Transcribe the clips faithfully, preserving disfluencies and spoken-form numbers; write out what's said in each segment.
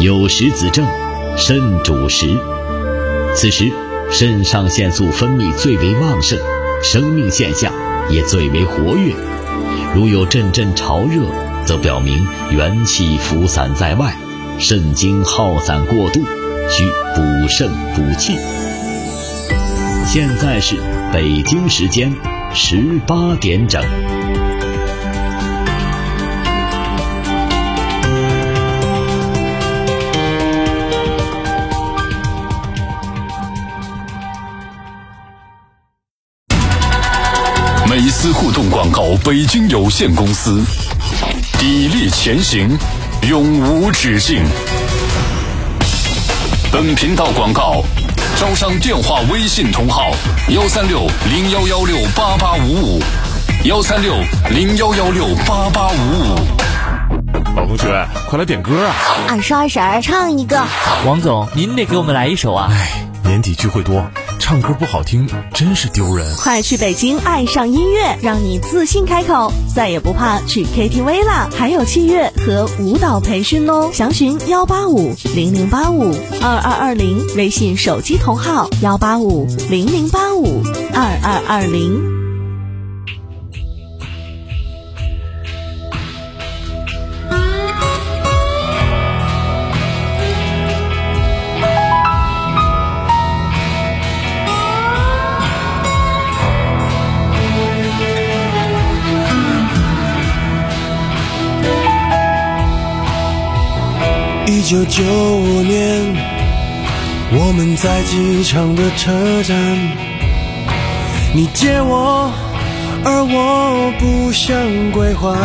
有时子正，肾主食。此时肾上腺素分泌最为旺盛，生命现象也最为活跃。如有阵阵潮热，则表明元气浮散在外，肾精耗散过度，需补肾补气。现在是北京时间十八点整。 美思互动广告北京有限公司，砥砺前行，永无止境。本频道广告招商电话微信同号幺三六零幺幺六八八五五，幺三六零幺幺六八八五五。 老同学，快来点歌啊！ 二叔二婶儿唱一个。 王总，您得给我们来一首啊！ 哎，年底聚会多，唱歌不好听真是丢人。 快去北京爱上音乐，让你自信开口，再也不怕去 K T V 啦！还有器乐和舞蹈培训哦，详询幺八五零零八五二二二零，微信手机同号幺八五零零八五二二二零。 一九九五年，我们在机场的车站，你借我，而我不想归还。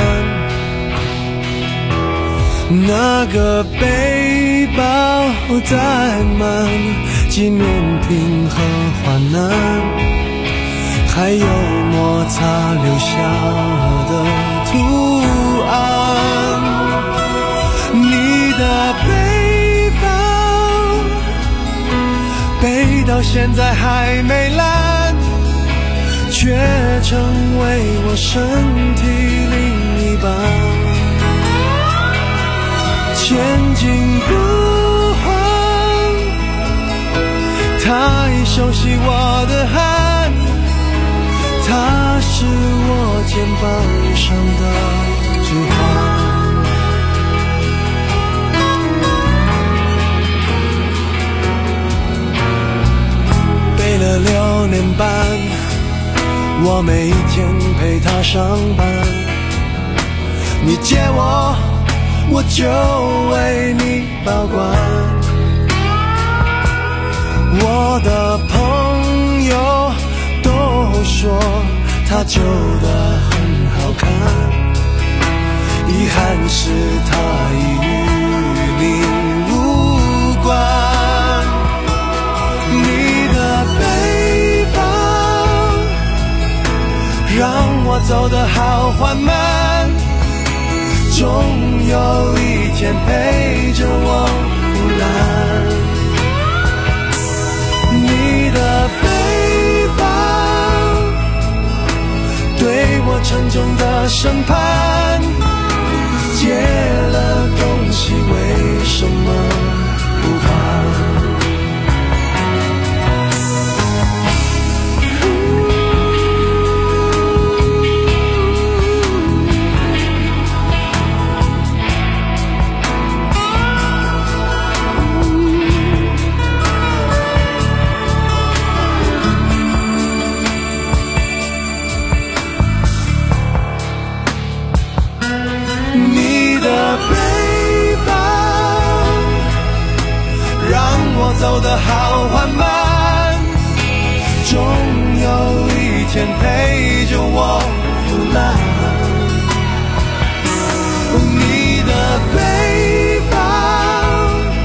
那个背包载满纪念品和患难，还有摩擦留下的图案。你的背包背到现在还没烂，却成为我身体另一半。前进不换，太熟悉我的汗，它是我肩膀上的指环。背了六年半，我每一天陪他上班。你借我，我就为你保管。我的朋友都说他旧的很好看，遗憾是他已与你无关。背包让我走得好缓慢，总有一天陪着我腐烂。你的背包对我沉重的审判，借了东西为什么不还？走得好缓慢，总有一天陪着我腐烂。你的背包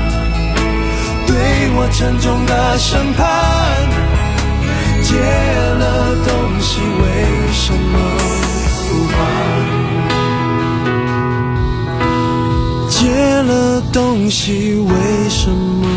对我沉重的审判，借了东西为什么不还？借了东西为什么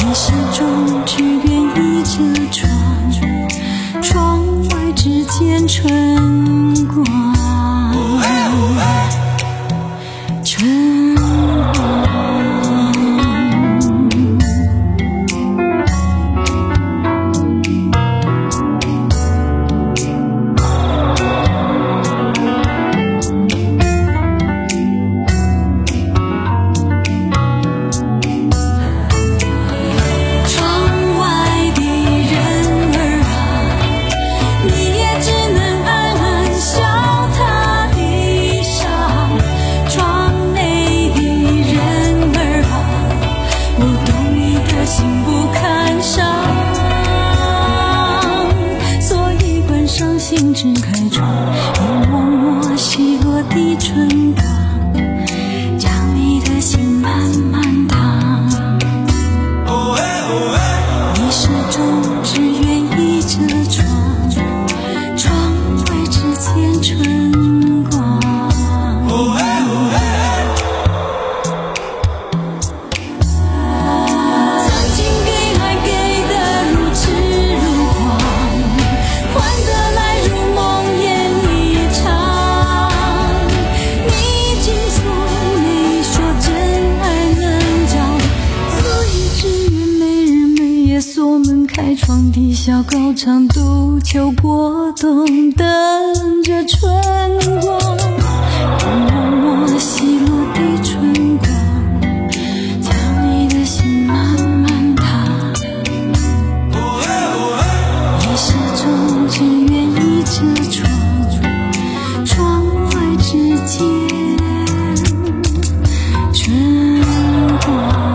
你始终只愿倚着窗，窗外只见春光，春光。只开窗，你默默奚落的春光，将你的心慢慢烫。你始终只愿倚着窗，窗外只见春光。曾经给爱给的如痴如狂，换得来锁门开窗地小高唱，杜秋过冬，等着春光。默默奚落的春光，将你的心慢慢烫。你始终只愿倚着窗，窗外只见春光。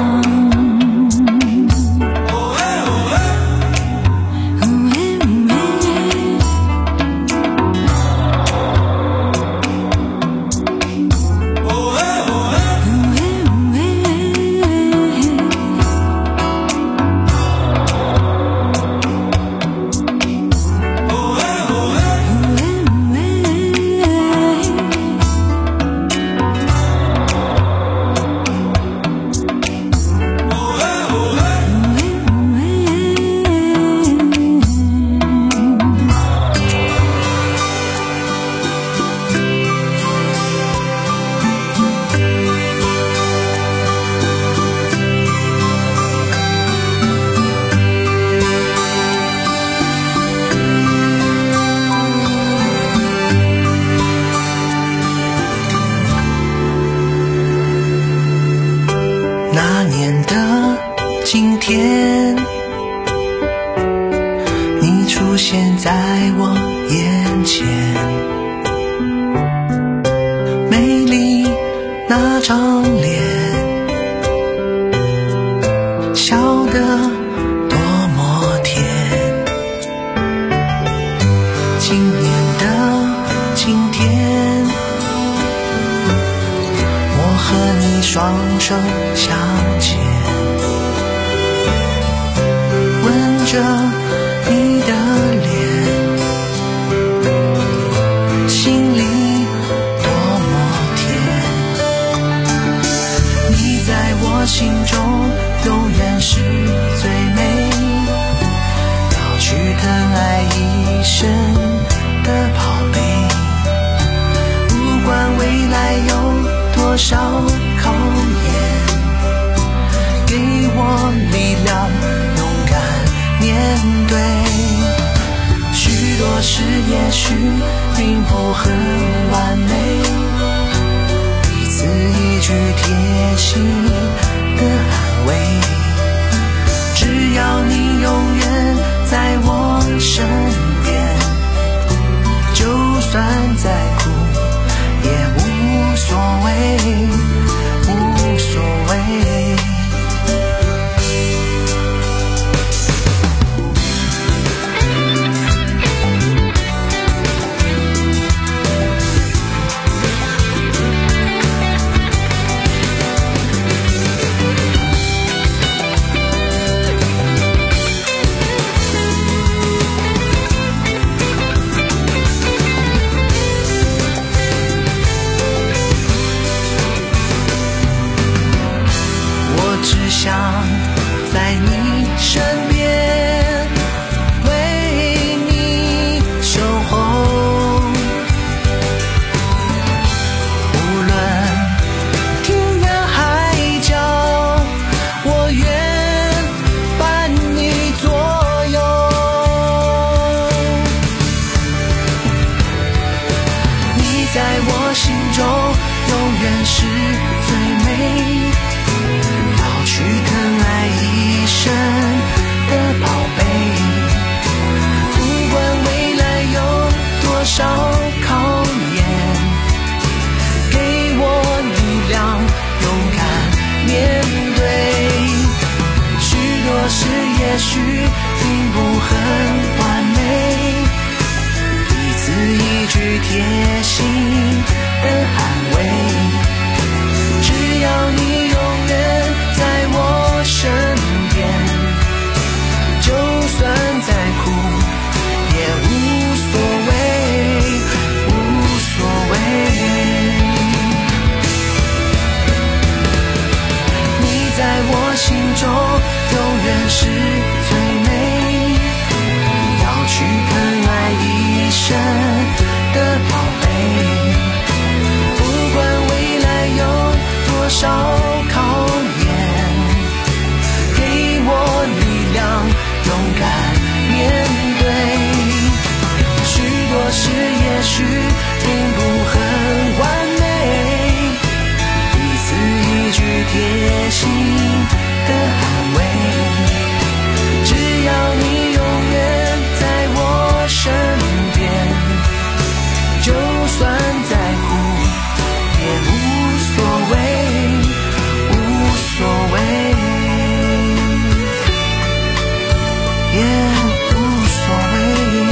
那年的今天，你出现在我眼前，美丽那张脸，笑得多么甜。今年的今天，我和你双手相牵，吻着你的脸，心里多么甜。你在我心中永远是最美，要去疼爱一生的宝贝。不管未来有多少考验，给我力量勇敢面对。许多事也许并不很完美，彼此一句贴心的安慰，只要你永远在我身边，就算再苦也无所谓，无所谓。 在你身边，为你守候。无论天涯海角，我愿伴你左右。你在我心中永远是最美，要去疼爱一生的宝贝。不管未来有多少考验，给我力量勇敢面对。许多事也许并不很完美，彼此一句贴心的安慰，只要你永远在我身边，就算再苦也无所谓，无所谓。你在我心中永远是最美，要去疼爱一生的宝贝。不管未来有多少考验，给我力量勇敢面对。许多事也许并不很完美，彼此一句贴心的安慰，只要你永远在我身边，就算再苦也无所谓，无所谓，也无所谓，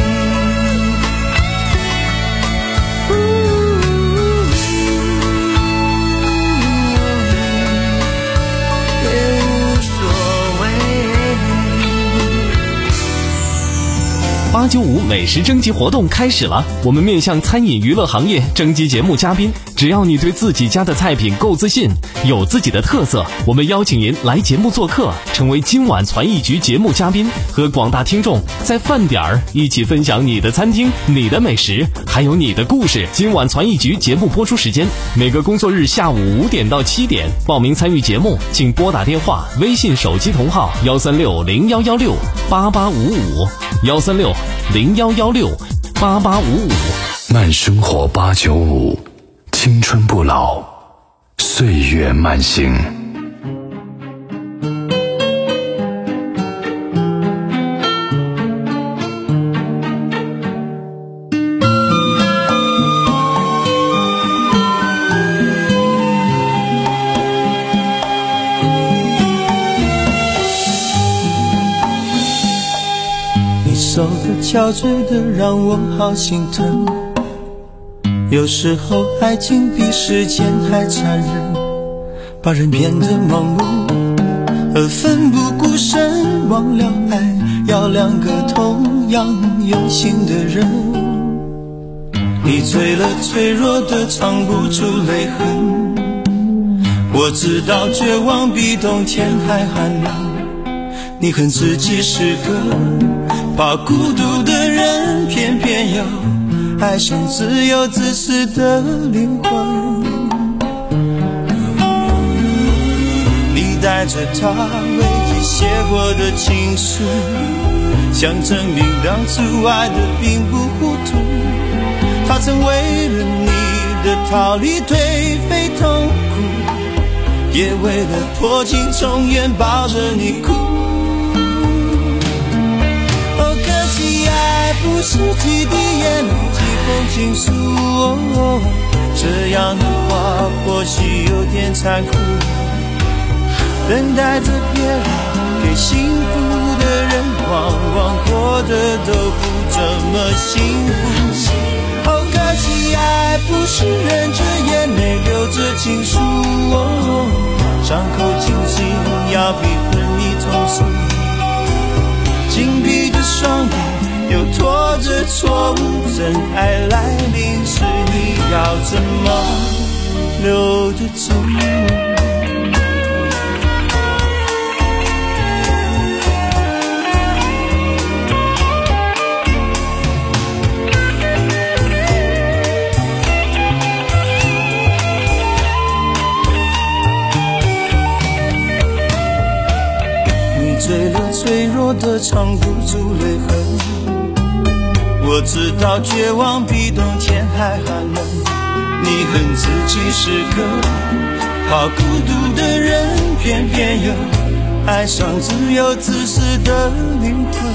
也无所谓。 八九五美食征集活动开始了，我们面向餐饮娱乐行业征集节目嘉宾，只要你对自己家的菜品够自信，有自己的特色，我们邀请您来节目做客，成为今晚传艺局节目嘉宾，和广大听众在饭点儿一起分享你的餐厅、你的美食，还有你的故事。今晚传艺局节目播出时间每个工作日下午五点到七点，报名参与节目请拨打电话、微信手机同号幺三六零幺幺六八八五五幺三六零幺幺六八八五五。 慢生活八九五，青春不老，岁月慢行。 手的憔悴的让我好心疼，有时候爱情比时间还残忍，把人变得盲目而奋不顾身，忘了爱要两个同样用心的人。你醉了脆弱的藏不住泪痕，我知道绝望比冬天还寒冷，你恨自己是个怕孤独的人，偏偏又爱上自由自私的灵魂。你带着他为你写过的情书，想证明当初爱的并不糊涂。他曾为了你的逃离颓废痛苦，也为了破镜重圆抱着你哭。不是几滴眼泪几封情书，哦，这样的话或许有点残酷。等待着别人给幸福的人，往往过得都不怎么幸福。哦，可惜爱不是忍着眼泪流着情书，哦，伤口清醒要比昏迷痛楚。紧闭的双眼又拖着错误，真爱来临时你要怎么留得住？ 醉了脆弱的藏不住泪痕。我知道绝望比冬天还寒冷，你恨自己是个怕孤独的人，偏偏又爱上自由自私的灵魂。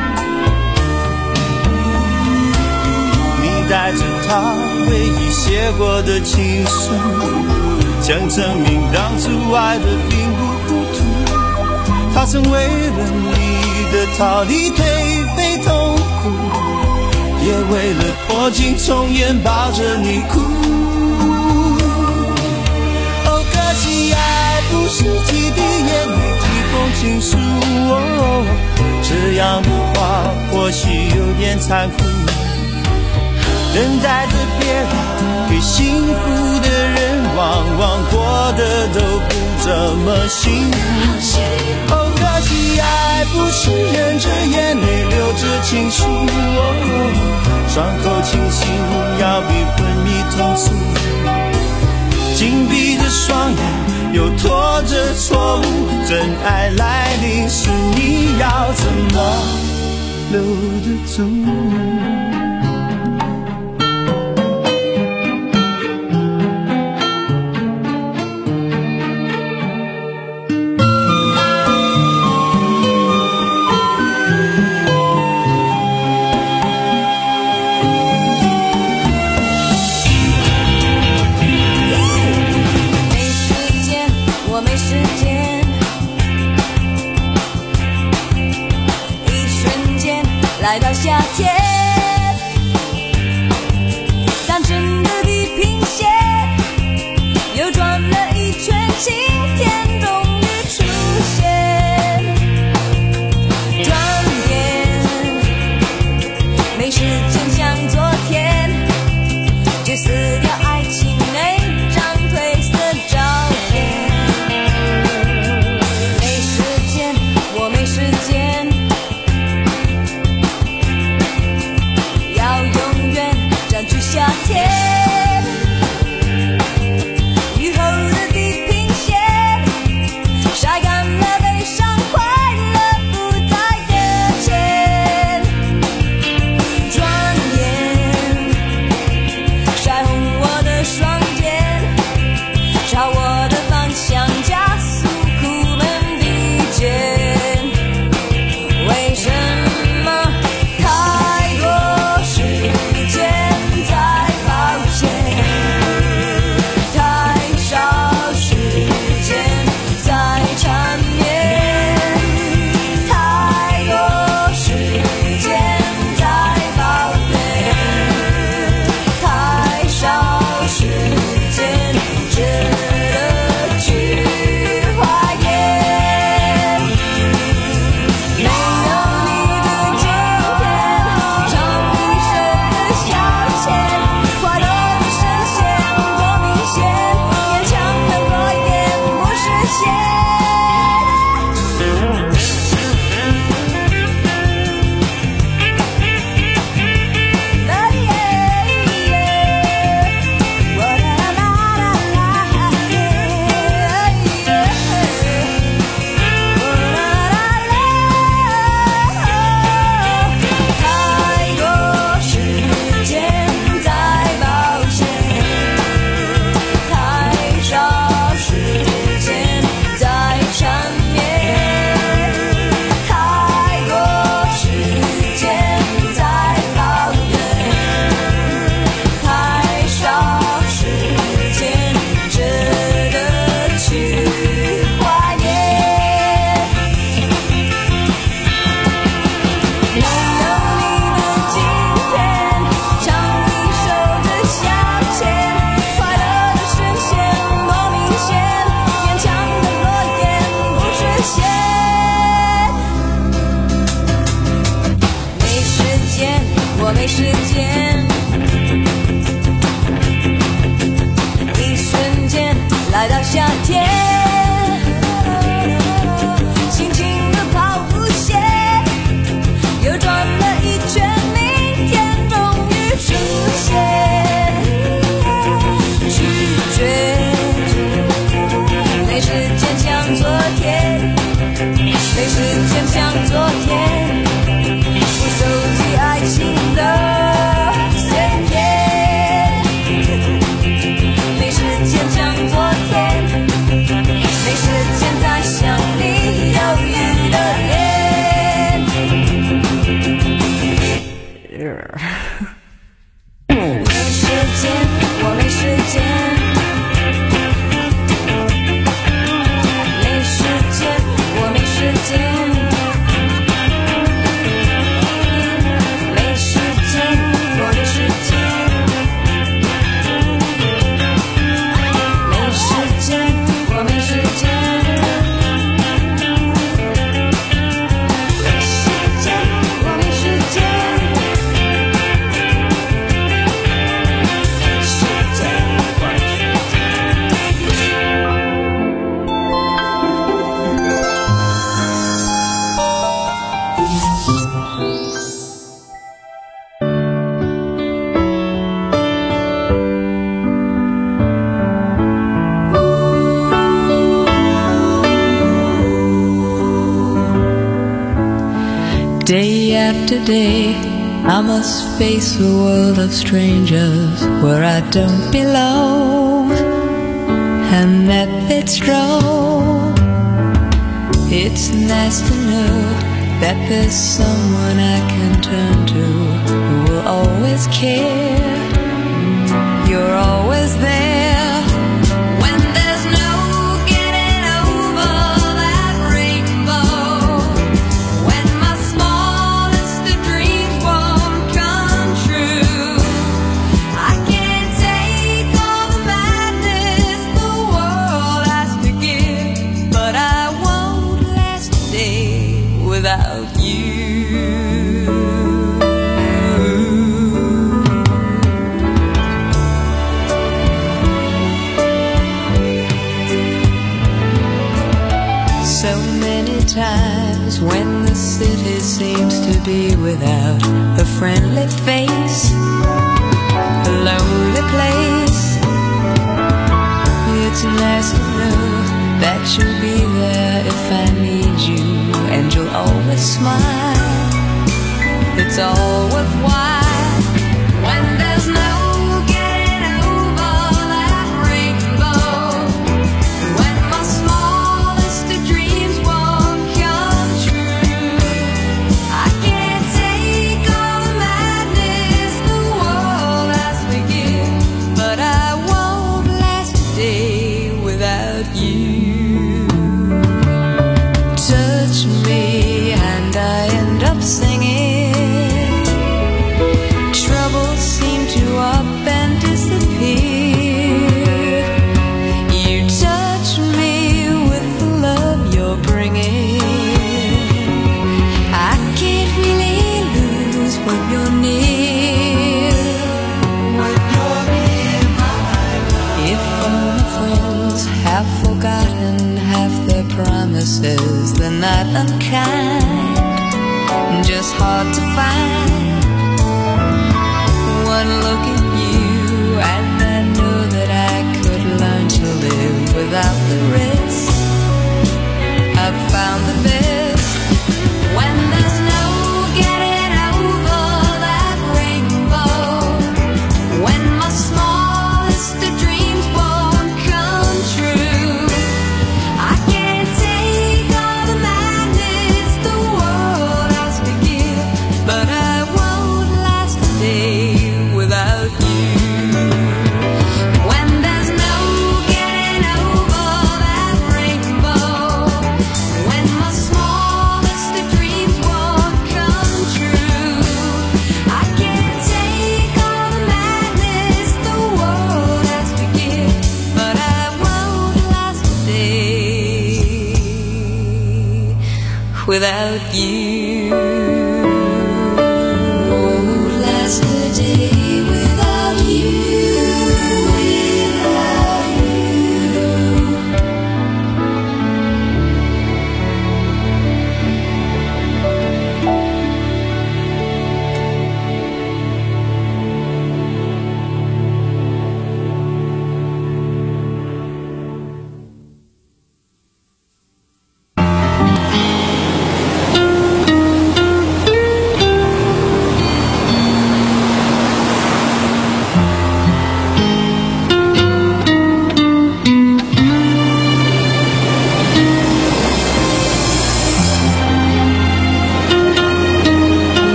你带着他唯一写过的情书，想证明当初爱的并不糊涂。他曾为了你的逃离颓废痛苦，也为了破镜重圆抱着你哭。哦，可惜爱不是几滴眼泪几封情书，哦，这样的话或许有点残酷。等待着别人给幸福的人，往往过得都不怎么幸福。哦，可惜爱不是忍着眼泪流着情书，哦，伤口清醒要比昏迷痛楚。紧闭着双眼又拖着错误，真爱来临时你要怎么留得住？ 来到夏天，当真的地平线又转了一圈，晴天终于出现。转眼没时间像昨天，就撕掉爱情那张褪色照片。没时间，我没时间， Day after day, I must face a world of strangers where I don't belong, and that it's wrong. It's nice to know that there's someone I can turn to who will always care. You're always there when there's no getting over that rainbow. When my smallest of dreams won't come true, I can't take all the madness the world has to give, but I won't last a day without you. So many times when the city seems to be without a friendly face, a lonely place, it's nice to know that you'll be there if I need you, and you'll always smile. It's all worthwhile when there's no getting over that rainbow. When my smallest of dreams won't come true, I can't take all the madness the world has to give, but I won't last a day without you. Touch me and I end up singing. Troubles seem to up and disappear. You touch me with the love you're bringing. I can't really lose when you're near. When you're near, my love. If only fools have forgotten half their promises, they're not unkind, just hard to find. One look at you and I know that I could learn to live without the rest. I've found the best when there's no getting over that rainbow. When my smallest of dreams won't come true, I can't take all the madness the world has to give, but I won't last a day without you. When there's no getting over that rainbow, when my smallest of dreams won't come true, I can't take all the madness the world has to give, but I won't last a day without you. Won't last a day without you, without you.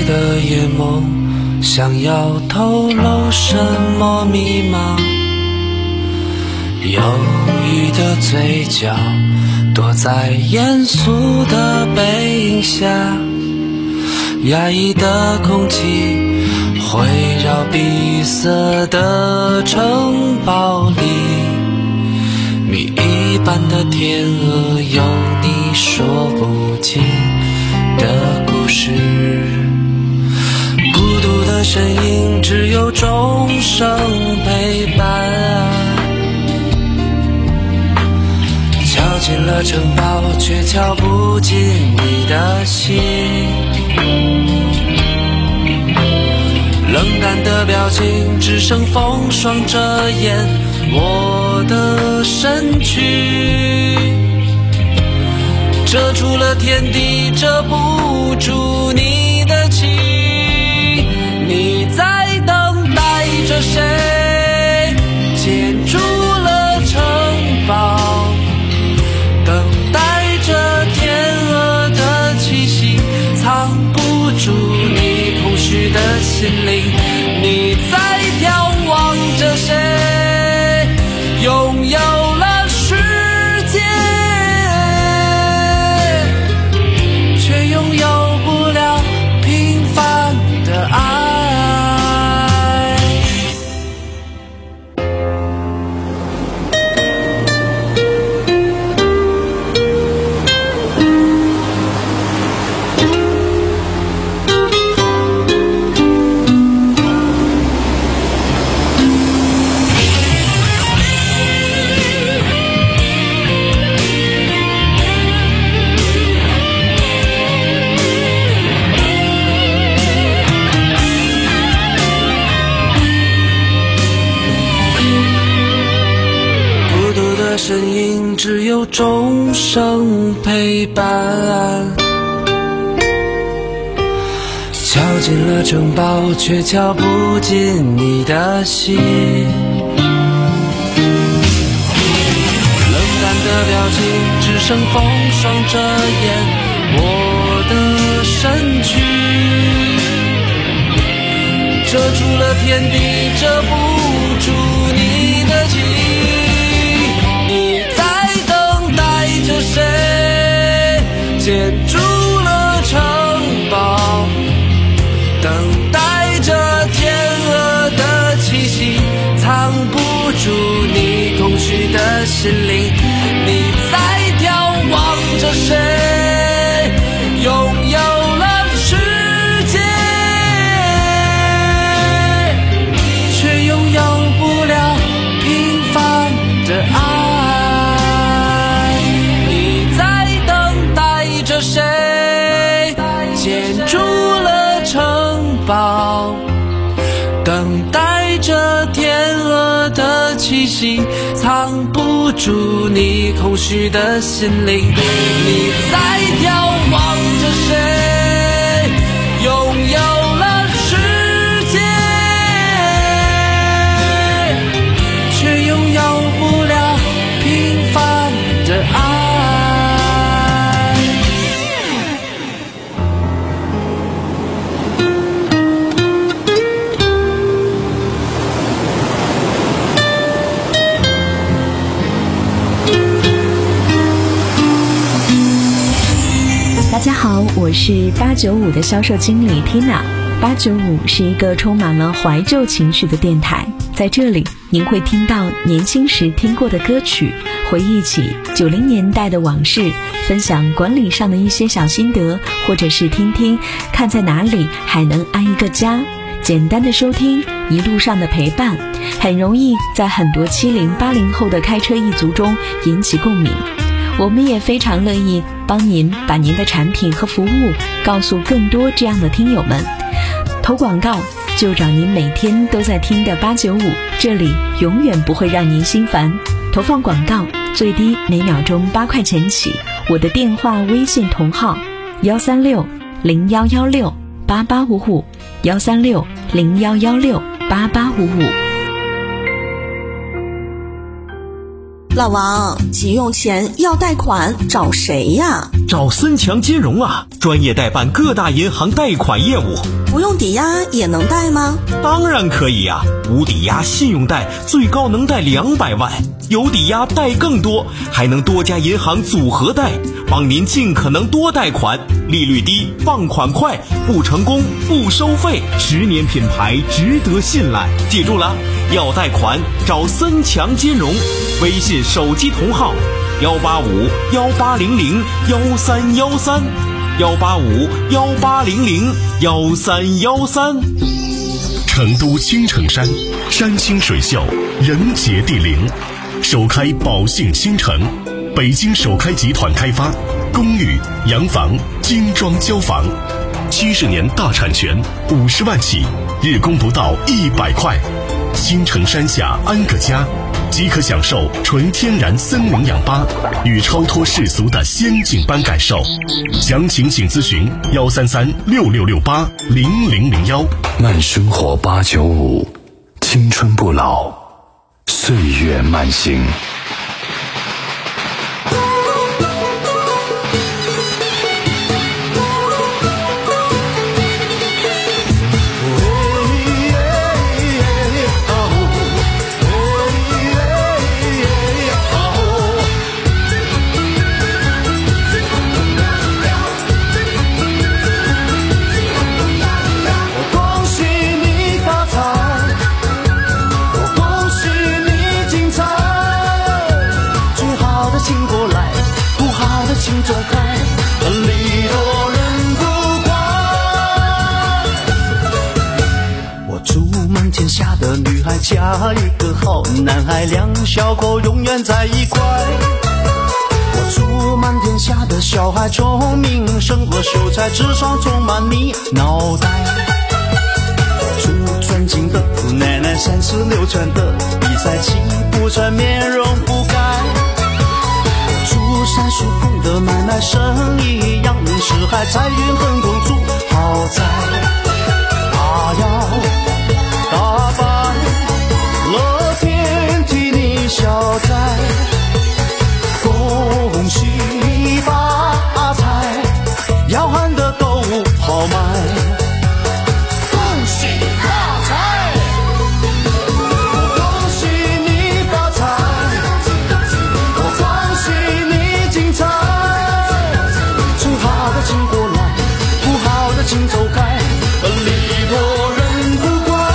的眼眸，想要透露什么密码？忧郁的嘴角，躲在严肃的背影下，压抑的空气环绕闭塞的城堡里，谜一般的天鹅，有你说不尽的故事。孤独的身影，只有钟声陪伴。敲进了城堡，却敲不进你的心。冷淡的表情，只剩风霜遮掩我的身躯，遮住了天地，遮不住你的情。你在等待着谁？建筑了城堡，等待着天鹅的气息，藏不住你空虚的心灵。你在眺望着谁？拥有了世界，却拥有不了平凡的爱。身影只有钟声陪伴，敲进了城堡，却敲不进你的心。冷淡的表情，只剩风霜遮掩我的身躯，遮住了天地，遮不住你的情。谁建筑了城堡，等待着天鹅的气息，藏不住你空虚的心灵。你在眺望着谁？拥有了世界，却拥有不了平凡的爱。谁建筑了城堡，等待着天鹅的气息，藏不住你空虚的心灵。你在眺望着谁？拥有了世界，却拥有不了平凡的爱。 大家好，我是八九五的销售经理 Tina。八九五是一个充满了怀旧情绪的电台，在这里您会听到年轻时听过的歌曲，回忆起九零年代的往事，分享管理上的一些小心得，或者是听听看在哪里还能安一个家。简单的收听，一路上的陪伴，很容易在很多七零八零后的开车一族中引起共鸣。我们也非常乐意帮您把您的产品和服务告诉更多这样的听友们。投广告就找您每天都在听的八九五，这里永远不会让您心烦。投放广告最低每秒钟八块钱起，我的电话微信同号幺三六零幺幺六八八五五，幺三六零幺幺六八八五五。 老王，急用钱要贷款找谁呀？ 找森强金融啊，专业代办各大银行贷款业务。 不用抵押也能贷吗？ 当然可以啊，无抵押信用贷最高能贷两百万，有抵押贷更多，还能多家银行组合贷，帮您尽可能多贷款，利率低，放款快，不成功不收费，十年品牌值得信赖。记住了，要贷款找森强金融，微信手机同号幺八五幺八零零幺三幺三，幺八五幺八零零幺三幺三。 成都青城山，山清水秀，人杰地灵，首开宝兴新城，北京首开集团开发，公寓、洋房、精装交房，七十年大产权，五十万起，日供不到一百块。青城山下安个家，即可享受纯天然森林氧吧与超脱世俗的仙境般感受。详情请咨询幺三三六六六八零零零幺。 慢生活八九五，青春不老，岁月慢行。 嫁一个好男孩，两小口永远在一块。我祝满天下的小孩聪明胜过秀才，智商充满你脑袋。祝尊敬的姑奶奶三十六圈的比赛气不喘，面容不改。祝三叔公的买卖生意扬世海，财运亨通住豪宅。他要打败乐天替你消灾，恭喜发财，要喊得都好卖。恭喜发财，我恭喜你发财，我恭喜你精彩。最好的请过来，不好的请走开，礼多人不怪。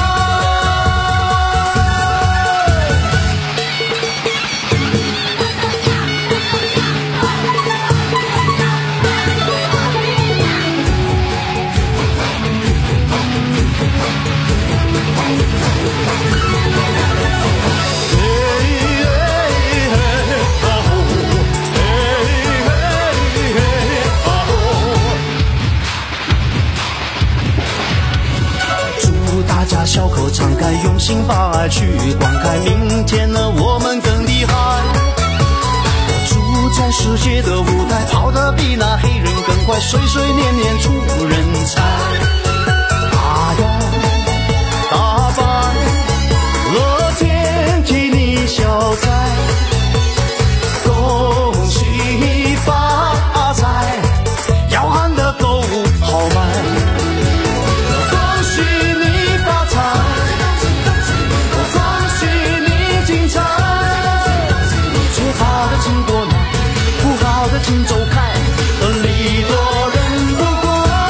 小口敞开，用心把爱去灌溉，明天呢我们更厉害。我住在世界的舞台，跑得比那黑人更快，岁岁年年出人才。他要打败乐天替你消灾，恭喜发财，要喊得够豪迈。请走开，礼多人不怪。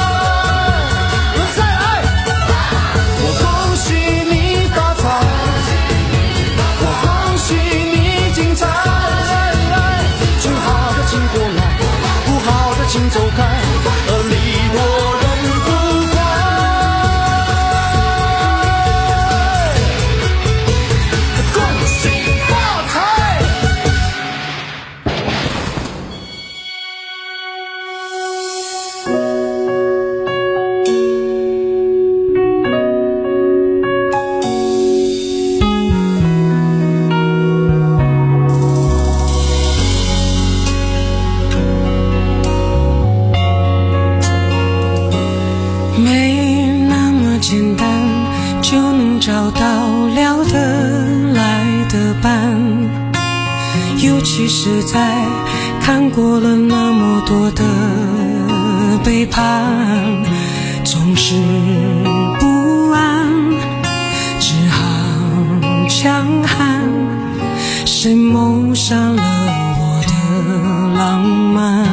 其实在看过了那么多的背叛，总是不安，只好强悍。谁谋杀了我的浪漫？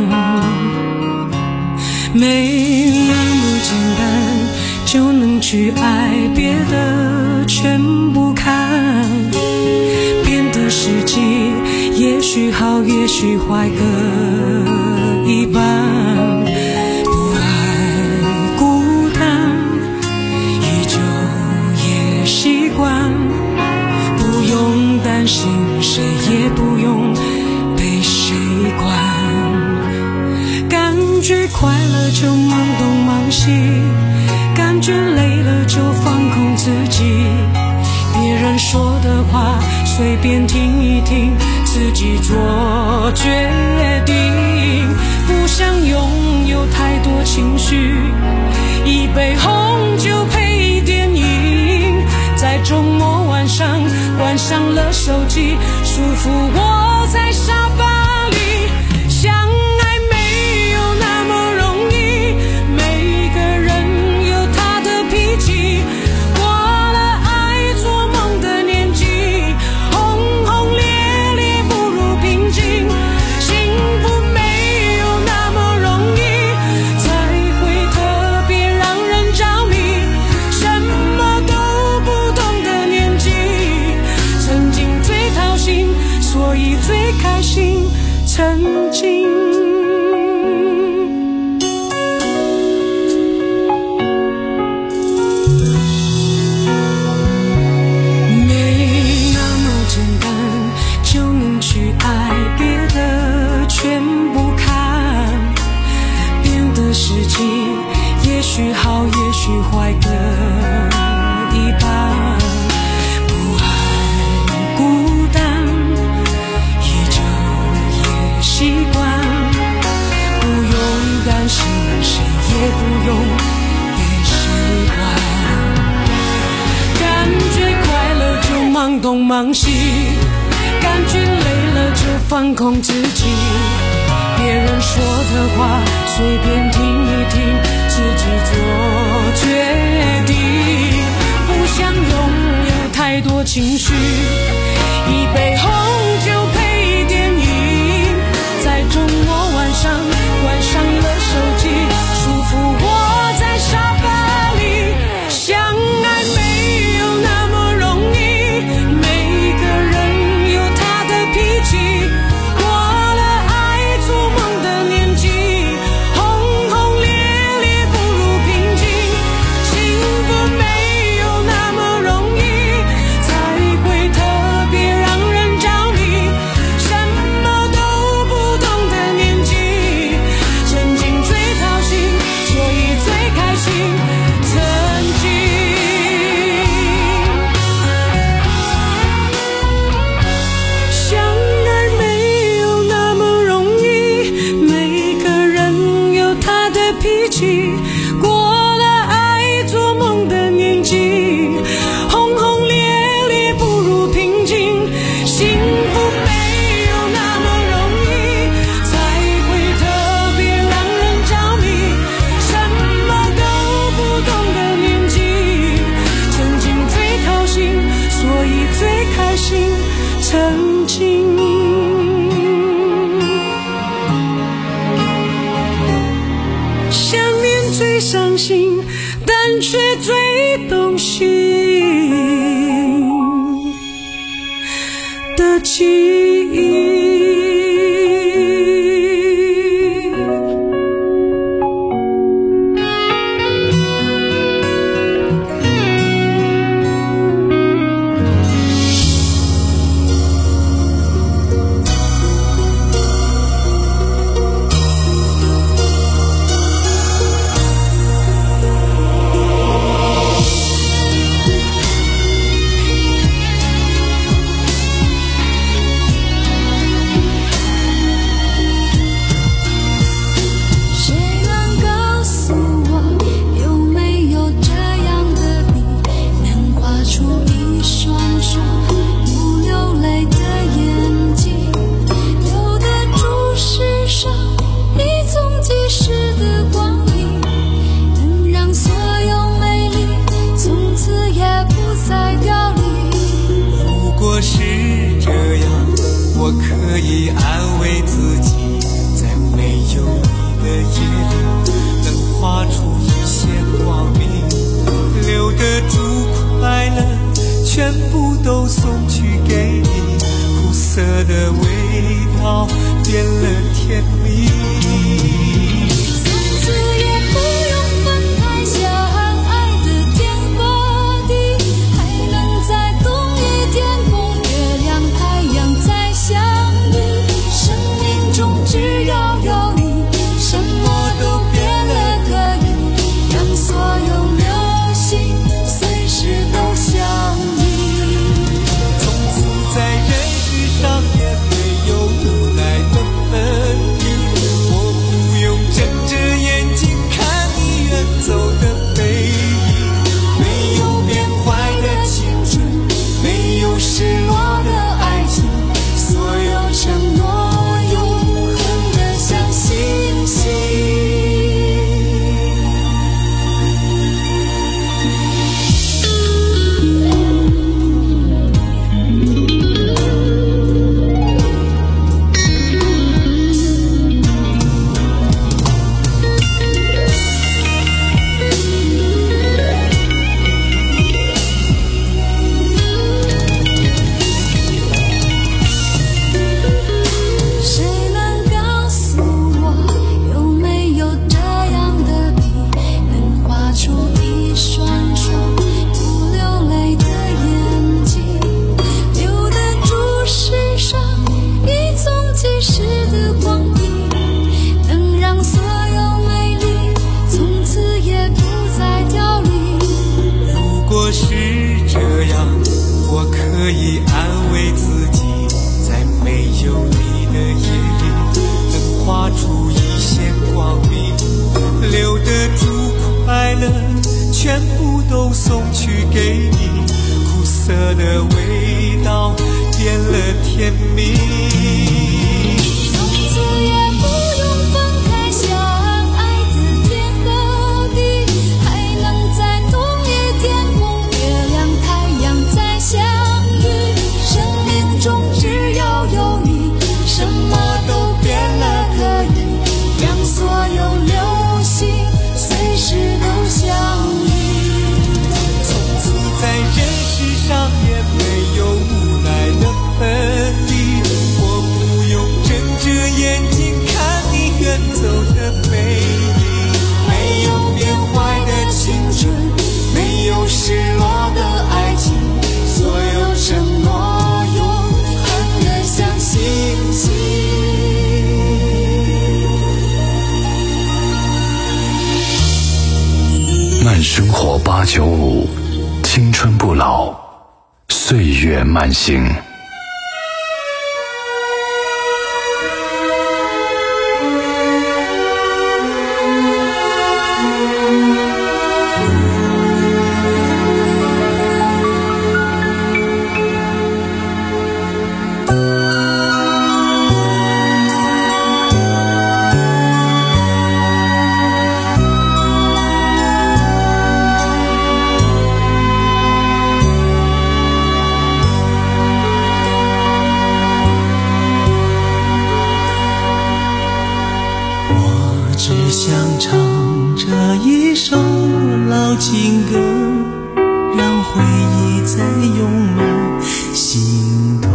没那么简单就能去爱，别的全不看。变得实际，也许好也许坏各一半。不爱孤单，依旧也习惯，不用担心谁，也不用被谁管。感觉快乐就忙东忙西，感觉累了就放空自己。别人说的话随便听一听，自己做决定。不想拥有太多情绪，一杯红酒配电影，在周末晚上关上了手机，舒服窝在沙发里。相爱没有那么容易，每个人有他的脾气。过了爱做梦的年纪，轰轰烈烈不如平静。幸福没有那么容易，才会特别让人着迷。什么都不懂的年纪，曾经最掏心，所以最开心。曾经没那么简单就能去爱，别的全不看。变得实际，也许好也许坏各一半。不爱孤单，依旧也习惯，不用担心谁，也不用被谁管。感觉快乐就忙东忙西，感觉累了就放空自己。别人说的话随便听一听，自己做决定。不想拥有太多情绪，一杯红酒配电影，在周末晚上关上了手机，舒服窝在沙发里。相爱没有那么容易，每个人有他的脾气。过了爱做梦的年纪，轰轰烈烈不如平静。幸福没有那么容易，才会特别让人着迷。什么都不懂的年纪，曾经最掏心，所以最开心。曾经相爱没有那么容易，每个人有他的脾气。过了爱做梦的年纪，轰轰烈烈不如平静。幸福没有那么容易，才会特别让人着迷。什么都不懂的年纪，曾经最掏心，所以最开心。曾经想念最伤心，但却最动心的记忆。 送去给你，苦涩的味道变了甜蜜。 从此也不用分开，相爱的天和地，还能在同一天空，月亮太阳再相遇。生命中只要有你，什么都变了，可以让所有流星随时都相依。 从此在人世上也没有无奈的分离，我不用睁着眼睛看你远走的背影，没有变坏的青春，没有失落的爱情，所有承诺永恒的像星星。 谁能告诉我，有没有这样的笔，能画出一双双不流泪的眼睛，留得住世上一纵即逝的光阴，能让所有美丽从此也不再凋零。 如果是这样，我可以安慰自己，在没有你的夜里，能画出一线光明，留得住快乐，全部都送去给你，苦涩的味道变了甜蜜。 从此也不用分开，相爱的天和地，还能在同一天空，月亮太阳再相遇。生命中只要有你，什么都变了，可以让所有流星随时都相依。 从此在人世上也没有无奈的分离，我不用睁着眼睛看你远走的背影，没有变坏的青春，没有失落的爱情，所有承诺永恒的像星星。 慢生活八九五，青春不老，岁月慢行。 只想唱这一首老情歌，让回忆再涌满心头。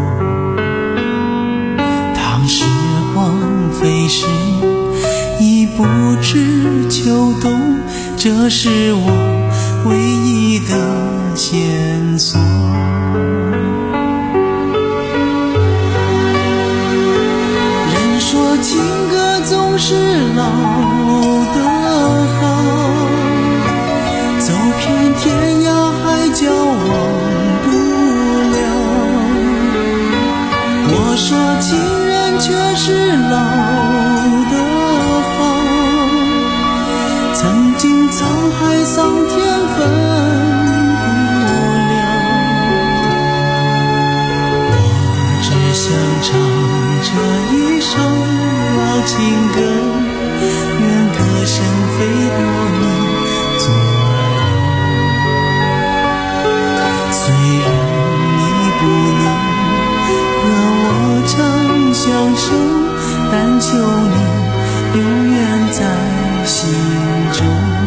当时光飞逝，已不知秋冬，这是我唯一的线索。人说情歌总是老的好，走遍天涯海角忘不了。我说情人却是老的好，曾经沧海桑田分不了。我只想唱这一首老情歌，愿歌声飞到你左右。虽然你不能和我长相守，但求你永远在心中。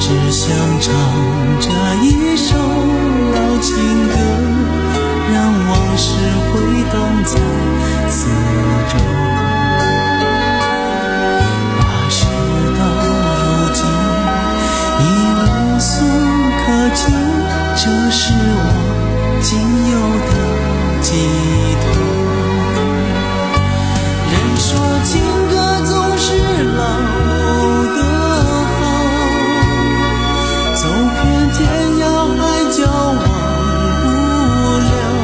只想唱这一首老情歌，让往事回荡在四周。那事到如今已无所可及，这是我仅有的寄托。人说情歌总是老的走遍天涯海角忘不了，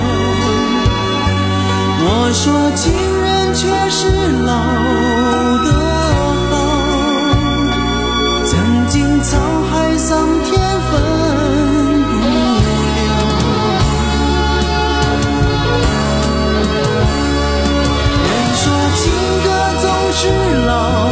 我说情人却是老的好，曾经沧海桑田分不了。人说情歌总是老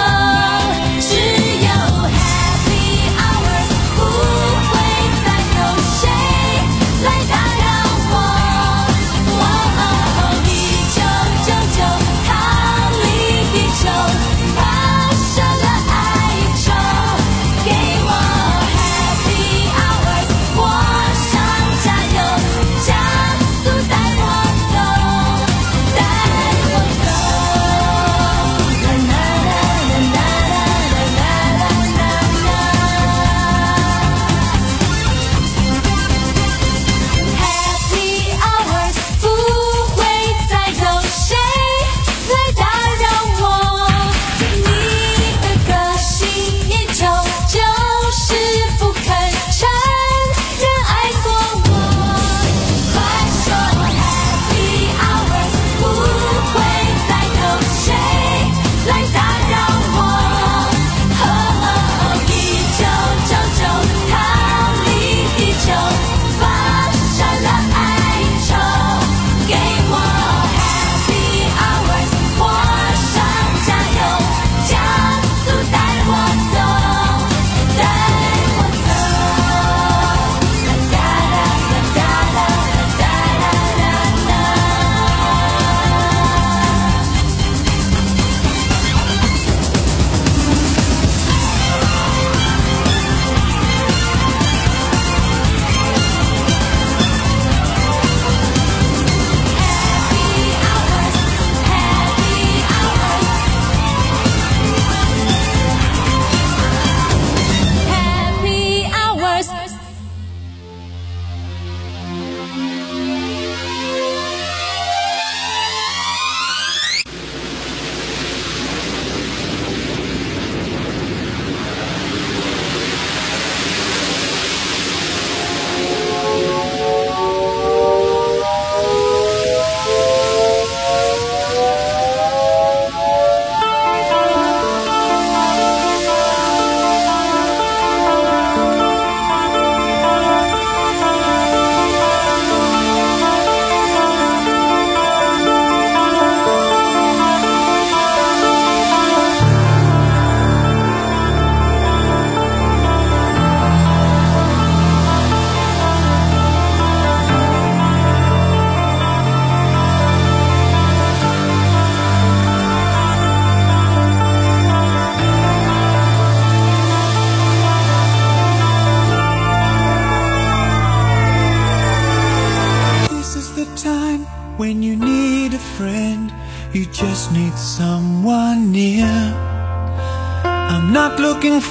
只有 Happy Hours 不会再有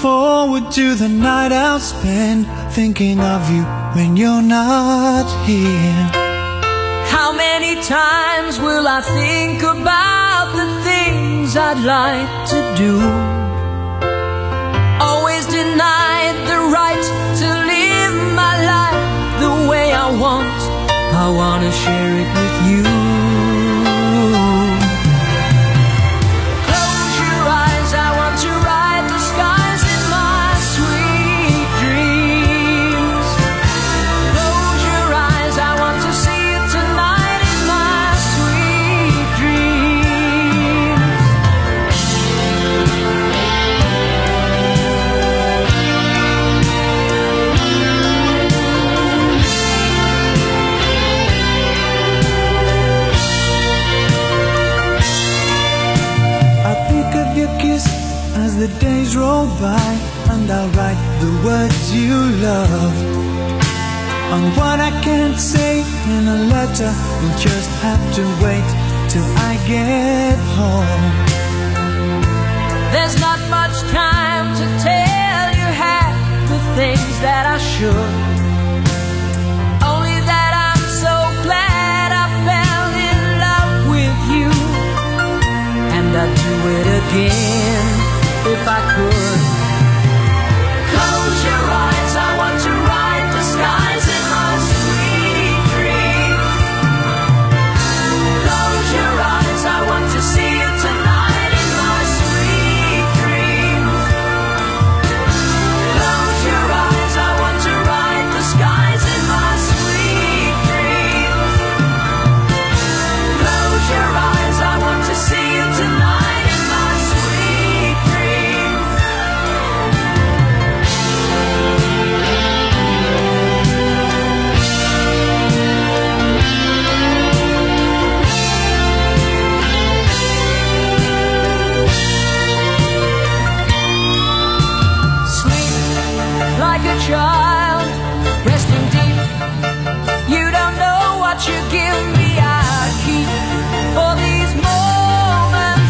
forward to the night I'll spend thinking of you when you're not here. How many times will I think about the things I'd like to do? Always denied the right to live my life the way I want. I want to share it with you. Close your eyes, I want to ride the skies in my sweet dreams. Close your eyes, I want to see you tonight in my sweet dreams. I think of your kiss as the days roll by, and I'll write the words you love on what I can't say in a letter. You'll just have to wait till I get home. There's not much time to tell you half the things that I should. Only that I'm so glad I fell in love with you, and I'd do it again if I could. Close your eyes, I want to ride the skies in my sweet dream. Close your eyes, I want to see you tonight in my sweet dreams. Close your eyes, I want to ride the skies in my sweet dreams. Close your eyes, I want to see you tonight in my sweet dreams. Sleep like a child, resting deep. You don't know what you give me. I keep for these moments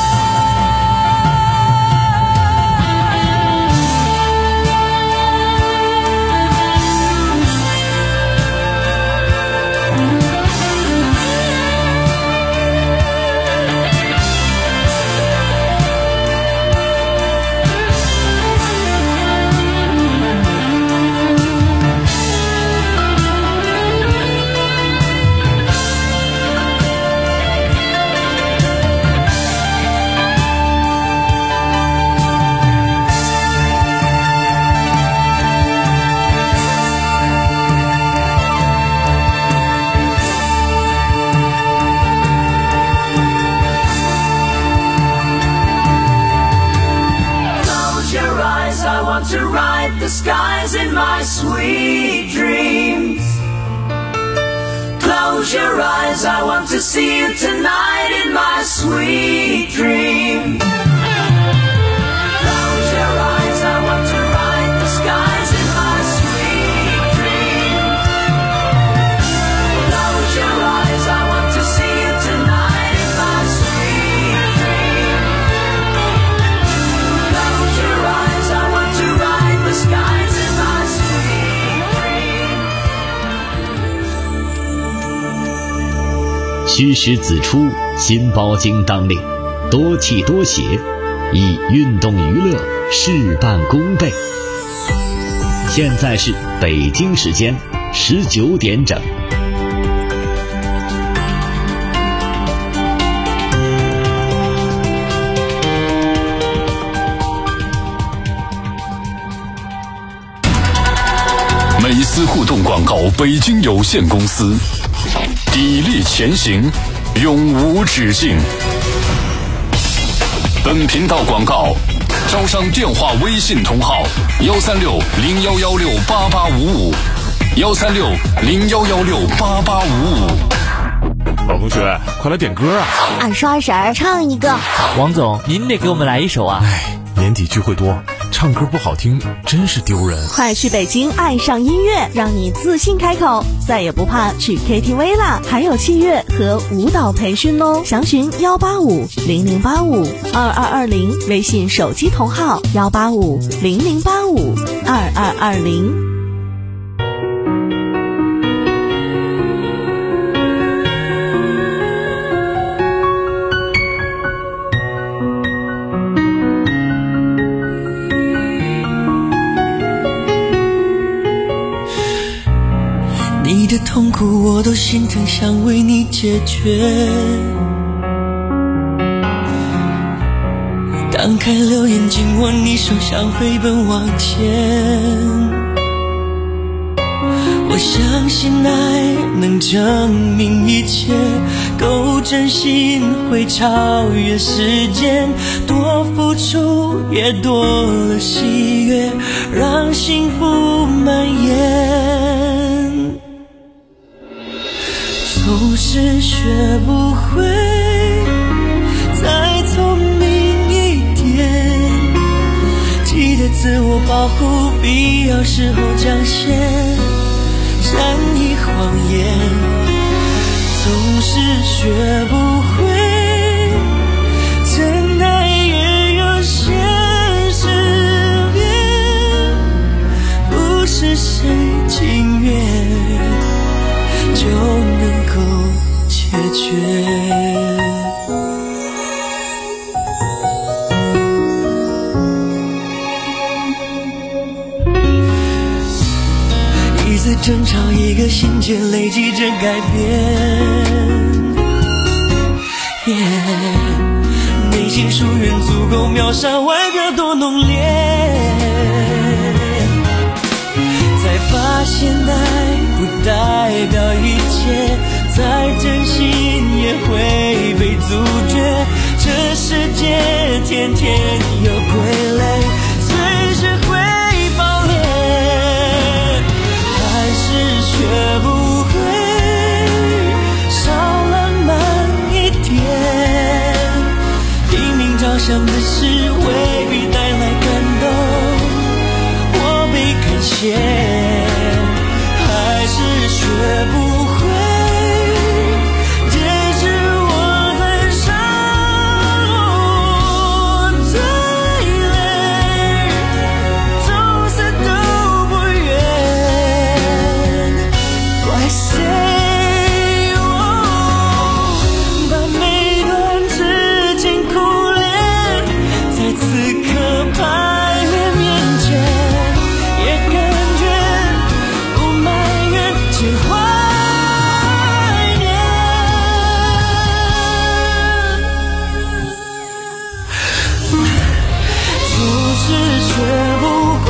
to ride the skies in my sweet dreams. Close your eyes, I want to see you tonight in my sweet dreams. Close your eyes, I want to ride the skies in my sweet dreams. Close your eyes, I want to see you tonight in my sweet dreams. Close your eyes, I want to ride the skies in my sweet dreams. 虚实子出，新包经当令，多气多写，以运动娱乐事半功倍。现在是北京时间十九点整。 美思互动广告北京有限公司，砥砺前行，永无止境。本频道广告招商电话微信同号幺三六零幺幺六八八五五，幺三六零幺幺六八八五五。 老同学，快来点歌啊！ 俺刷婶儿唱一个。 王总，您得给我们来一首啊！ 哎，年底聚会多， 唱歌不好听真是丢人。 快去北京爱上音乐，让你自信开口，再也不怕去 K T V 啦！还有器乐和舞蹈培训哦，详询幺八五零零八五二二二零，微信手机同号幺八五零零八五二二二零。 你的痛苦我都心疼，想为你解决。当开了眼睛，握你手，想飞奔往前。我相信爱能证明一切，够真心会超越时间，多付出也多了喜悦，让幸福蔓延。总是学不会再聪明一点，记得自我保护，必要时候讲些善意谎言。总是学不会真爱也有现实面，不是谁情愿就能够解决。一次争吵，一个心结，累积着改变。yeah, 内心疏远足够秒杀外表多浓烈，才发现爱不代表一切，再真心也会被阻绝。这世界天天有傀儡，随时会爆裂，还是学不会少浪漫一点。拼命着想的事未必带来感动，我被感谢，还是学不会解释我在伤我最累，走死都不愿怪谁、哦、把每段之间苦恋在此刻排列面前，也感觉不埋怨，只怀念。总是学不会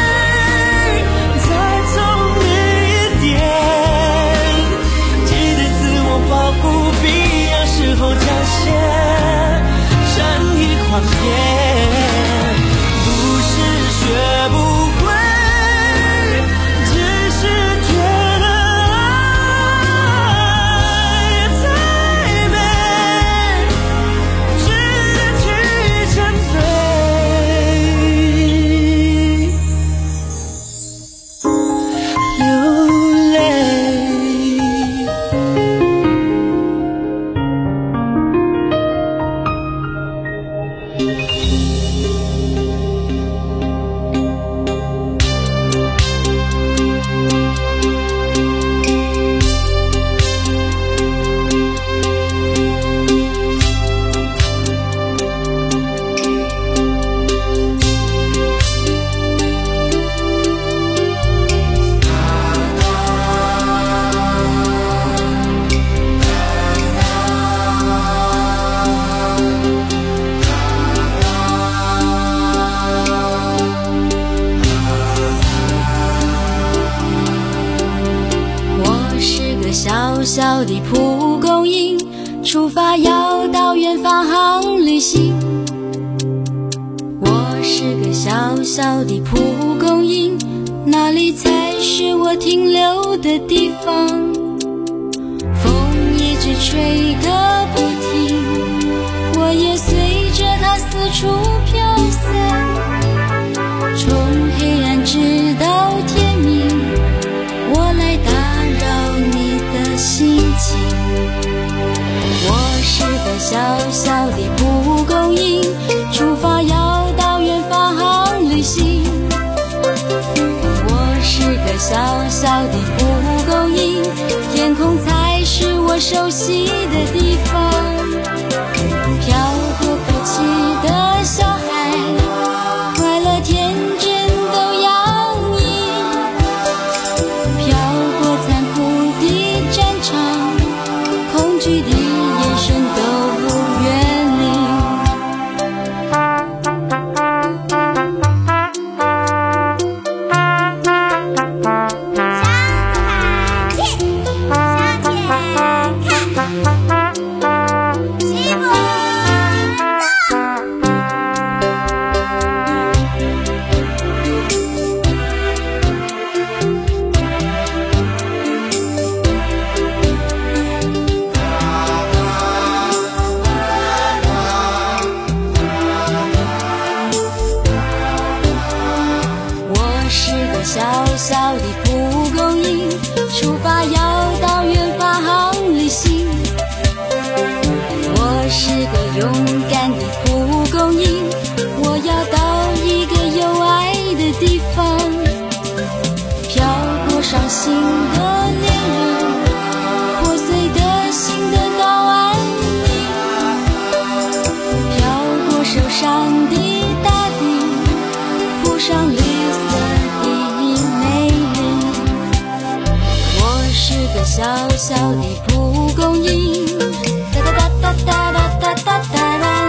再聪明一点，记得自我保护，必要时候讲些善意谎言，不是学不会，只是觉得爱太美，值得去沉醉流泪。 我是个小小的蒲公英，出发要到远方航旅行。我是个小小的蒲公英，哪里才是我停留的地方？风一直吹个不停，我也随着它四处飘散。 小的蒲公英，天空才是我熟悉的地方。飘过哭泣的小孩，快乐天真都洋溢，飘过残酷的战场，恐惧的眼神都不远离。小小的蒲公英，出发要到远方旅行。我是个勇敢的蒲公英，我要到一个有爱的地方。飘过伤心的恋人，破碎的心得到安宁。飘过受伤的大地，铺上绿色小小的蒲公英，哒哒哒哒哒哒哒哒哒。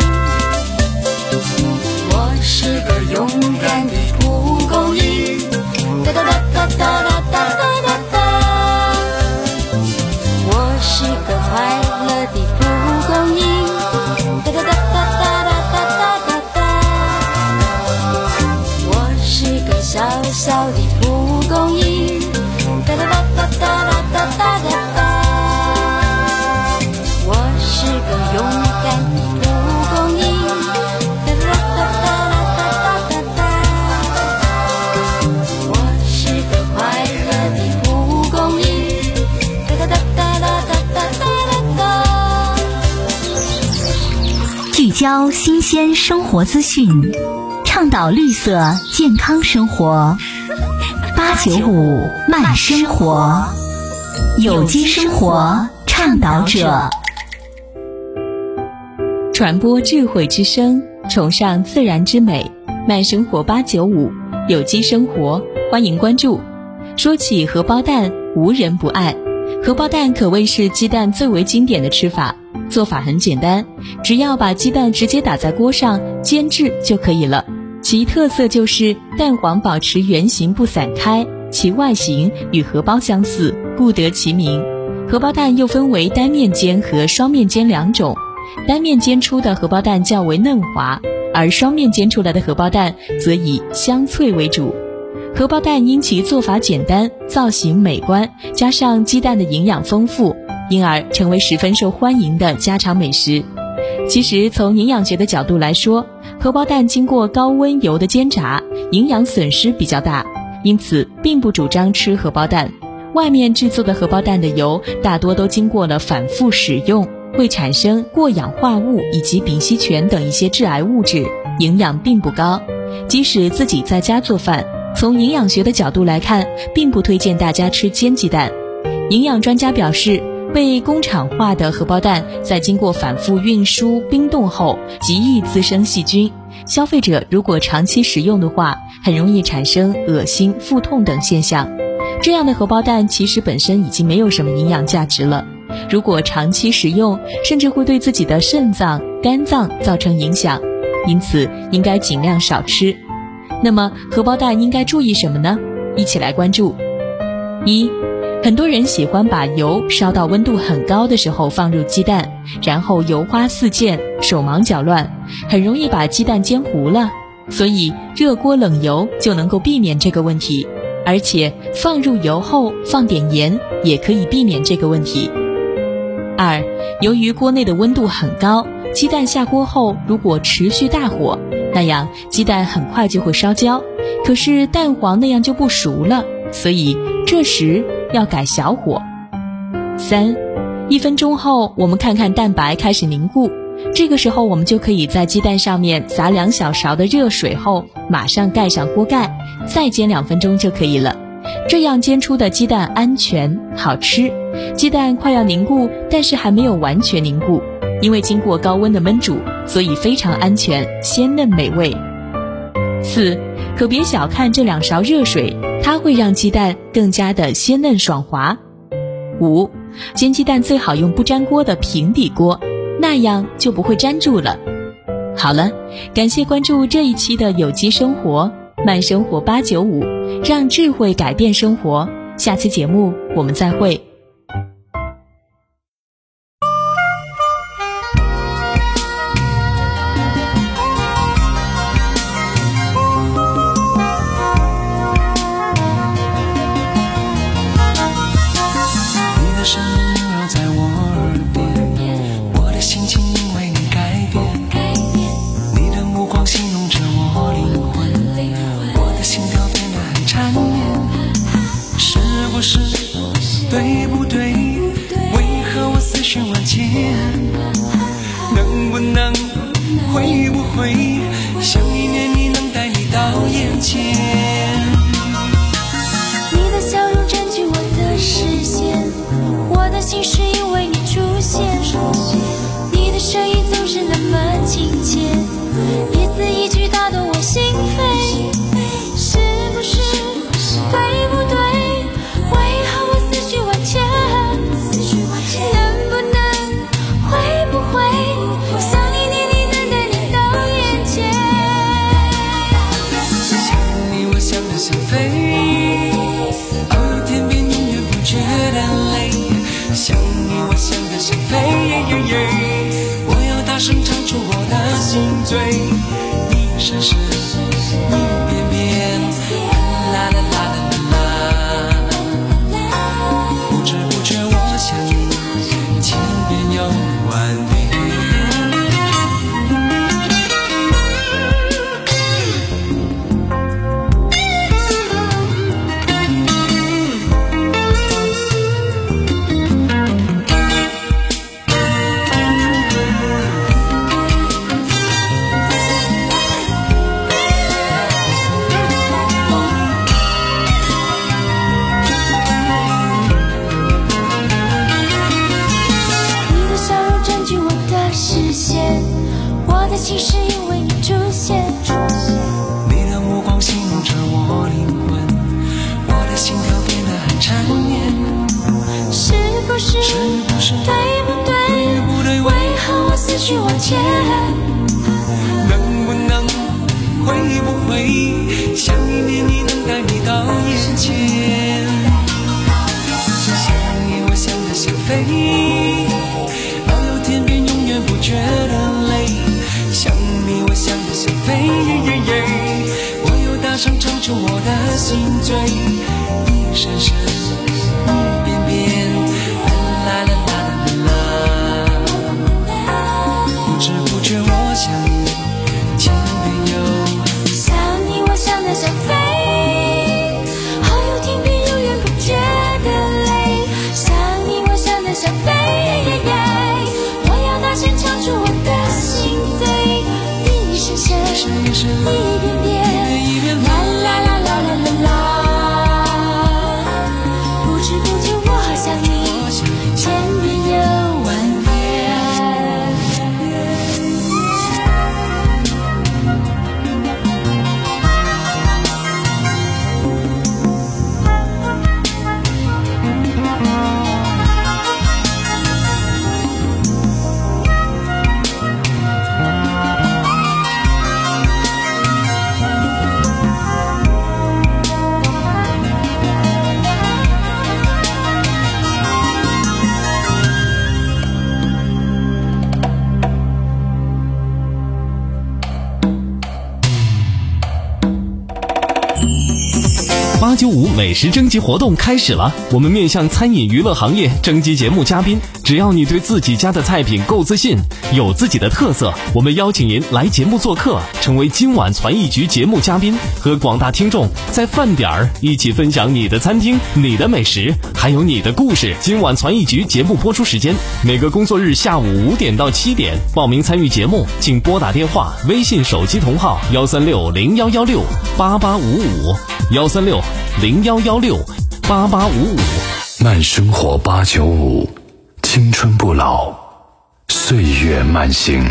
我是个勇敢的蒲公英，哒哒哒哒哒哒哒哒哒。我是个快乐的蒲公英，哒哒哒哒哒哒哒哒哒。我是个小小的蒲公英，哒哒哒哒哒哒哒哒哒。我是个勇敢的蒲公英，哒哒哒哒哒哒哒哒。我是个快乐的蒲公英，哒哒哒哒哒哒哒哒哒。 聚焦新鲜生活资讯，倡导绿色健康生活。八九五慢生活，有机生活倡导者， 传播智慧之声，崇尚自然之美。慢生活八九五，有机生活，欢迎关注。说起荷包蛋，无人不爱。荷包蛋可谓是鸡蛋最为经典的吃法，做法很简单，只要把鸡蛋直接打在锅上煎制就可以了。其特色就是蛋黄保持圆形不散开，其外形与荷包相似，故得其名。荷包蛋又分为单面煎和双面煎两种，单面煎出的荷包蛋较为嫩滑，而双面煎出来的荷包蛋则以香脆为主。荷包蛋因其做法简单，造型美观，加上鸡蛋的营养丰富，因而成为十分受欢迎的家常美食。其实从营养学的角度来说，荷包蛋经过高温油的煎炸，营养损失比较大，因此并不主张吃荷包蛋。外面制作的荷包蛋的油大多都经过了反复使用，会产生过氧化物以及丙烯醛等一些致癌物质，营养并不高。即使自己在家做饭，从营养学的角度来看，并不推荐大家吃煎鸡蛋。营养专家表示，被工厂化的荷包蛋在经过反复运输冰冻后极易滋生细菌，消费者如果长期食用的话，很容易产生恶心、腹痛等现象。这样的荷包蛋其实本身已经没有什么营养价值了，如果长期食用，甚至会对自己的肾脏、肝脏造成影响，因此应该尽量少吃。那么荷包蛋应该注意什么呢？一起来关注。一，很多人喜欢把油烧到温度很高的时候放入鸡蛋，然后油花四溅，手忙脚乱，很容易把鸡蛋煎糊了。所以热锅冷油就能够避免这个问题，而且放入油后放点盐也可以避免这个问题。二，由于锅内的温度很高，鸡蛋下锅后如果持续大火，那样鸡蛋很快就会烧焦，可是蛋黄那样就不熟了，所以这时要改小火。三，一分钟后我们看看蛋白开始凝固，这个时候我们就可以在鸡蛋上面撒两小勺的热水后马上盖上锅盖，再煎两分钟就可以了。 这样煎出的鸡蛋安全好吃，鸡蛋快要凝固，但是还没有完全凝固，因为经过高温的焖煮，所以非常安全，鲜嫩美味。四，可别小看这两勺热水，它会让鸡蛋更加的鲜嫩爽滑。五，煎鸡蛋最好用不粘锅的平底锅，那样就不会粘住了。好了，感谢关注这一期的有机生活慢生活八九五，让智慧改变生活。下期节目我们再会。 对不对？为何我思绪万千？能不能，会不会，想一念你能带你到眼前？ 你的笑容占据我的视线，我的心是因为你出现。你的声音总是那么亲切，一字一句打动我心扉。是不是？对不对？ 想你我想得想飞，我要大声唱出我的心醉。一闪闪，一遍遍，啦啦啦啦啦啦，不知不觉我想你千遍又万遍。 其实因为你出现， 你的目光形容着我灵魂，我的心跳变得很缠绵。 是不是？ 是不是？ 对不对？ 对不对？ 为何我思绪万千？ 能不能？会不会？想一念你能带你到眼前。想你我想得想飞，遨游天边永远不觉得累。想你我想得想飞，我又大声唱出我的心醉。一闪闪，一遍遍，啦啦啦啦啦，不知不觉我想你千遍又想你我想得想飞，遨游天边永远不觉得累。想你我想得想飞，我要大声唱出我的心醉。一遍遍，啦啦啦啦啦啦啦，不知不觉我好想你，千遍又万八九五美食征集活动开始了，我们面向餐饮娱乐行业征集节目嘉宾， 只要你对自己家的菜品够自信，有自己的特色，我们邀请您来节目做客，成为今晚传艺局节目嘉宾，和广大听众在饭点儿一起分享你的餐厅、你的美食，还有你的故事。今晚传艺局节目播出时间，每个工作日下午五点到七点。报名参与节目，请拨打电话、微信手机同号幺三六零幺幺六八八五五幺三六零幺幺六八八五五。 慢生活八九五，青春不老，岁月慢行。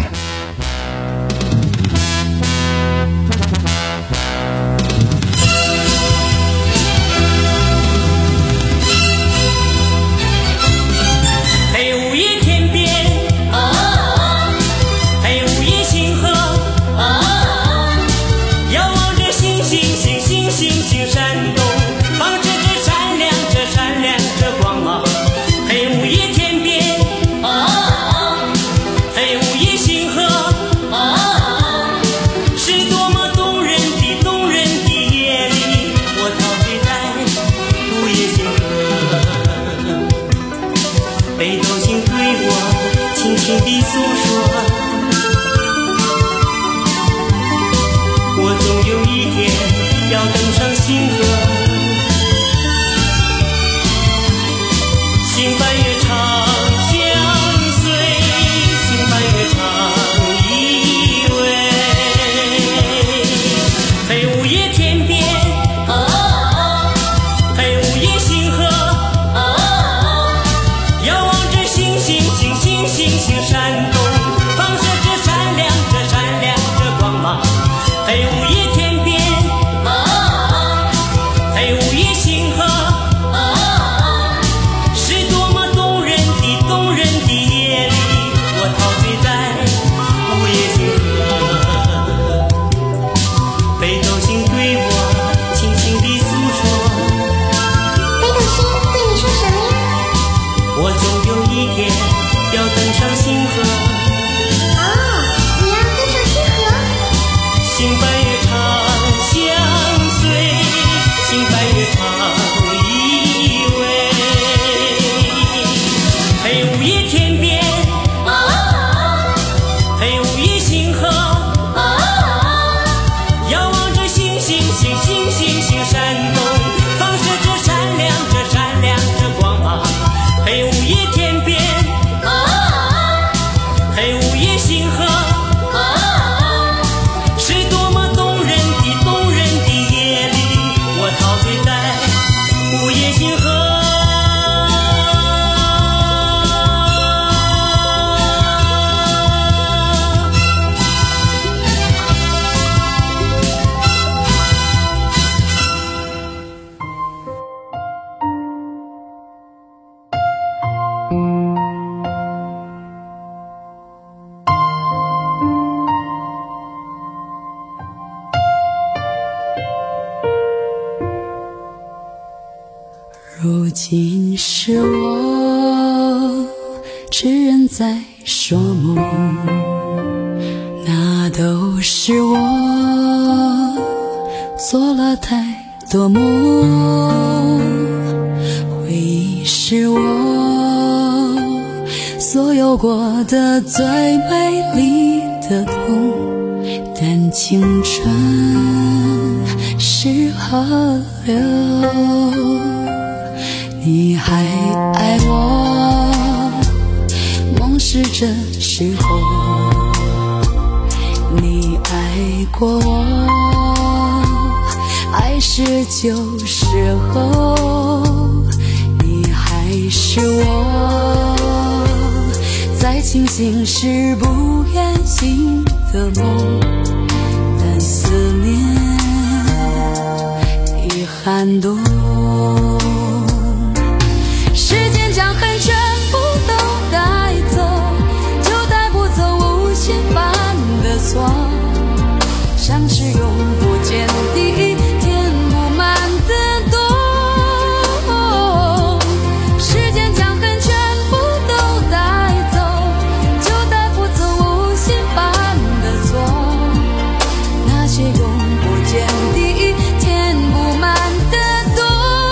如今是我痴人在说梦，那都是我做了太多梦，回忆是我所有过的最美丽的痛，但青春是河流，你还爱我，梦是这时候，你爱过我，爱是旧时候，你还是我在清醒时不愿醒的梦，但思念遗憾多，时间将恨全部都带走，就带不走无限犯的错，像是永不见底填不满的洞，时间将恨全部都带走，就带不走无限犯的错，那些永不见底填不满的洞。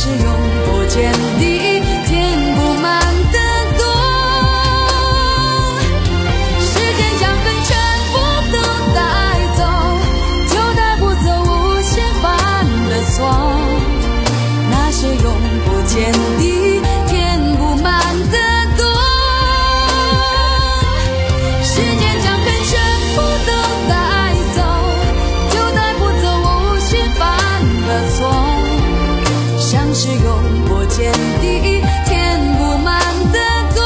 是永不见底，填不满的洞。时间将会全部都带走，就带不走无限犯的错。那些永不见底，填不满的洞。时间将会全部都带走，就带不走无限犯的错。像是永不见底，填不满的洞。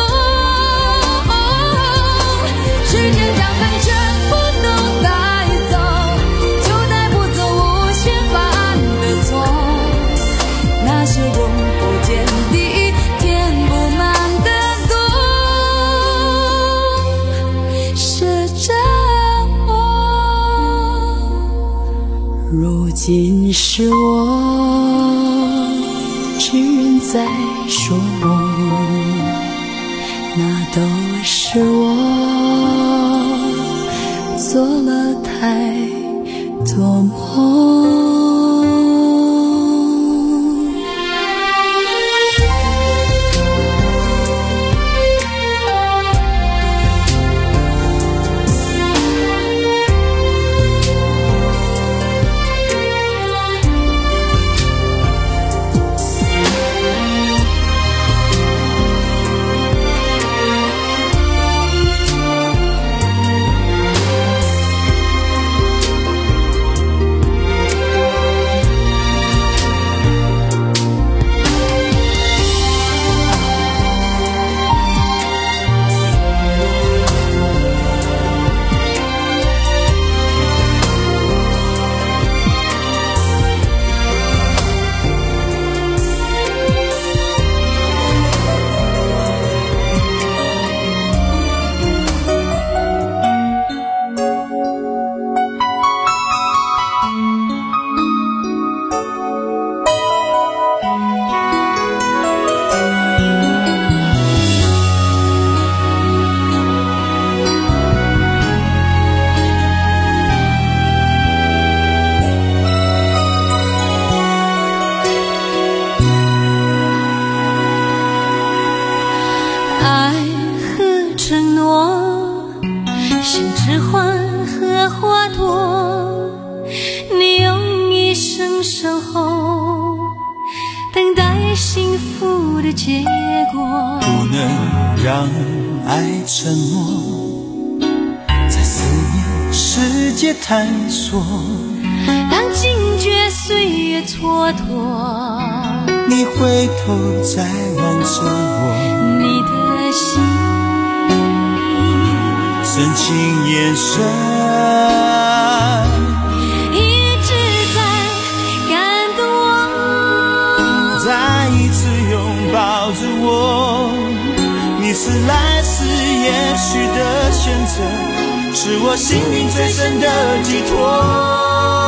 时间将会全部都带走，就带不走无限犯的错。那些永不见底，填不满的洞，是着我。如今是我只人在说梦，那都是我做了太多梦。爱和承诺，像指环和花朵，你用一生守候，等待幸福的结果。 不能让爱沉默，在思念世界探索。 当惊觉岁月蹉跎， 你回头再望着我， 你的心深情眼神一直在感动我， 再一次拥抱着我。你是来世也许的选择，是我心灵最深的寄托。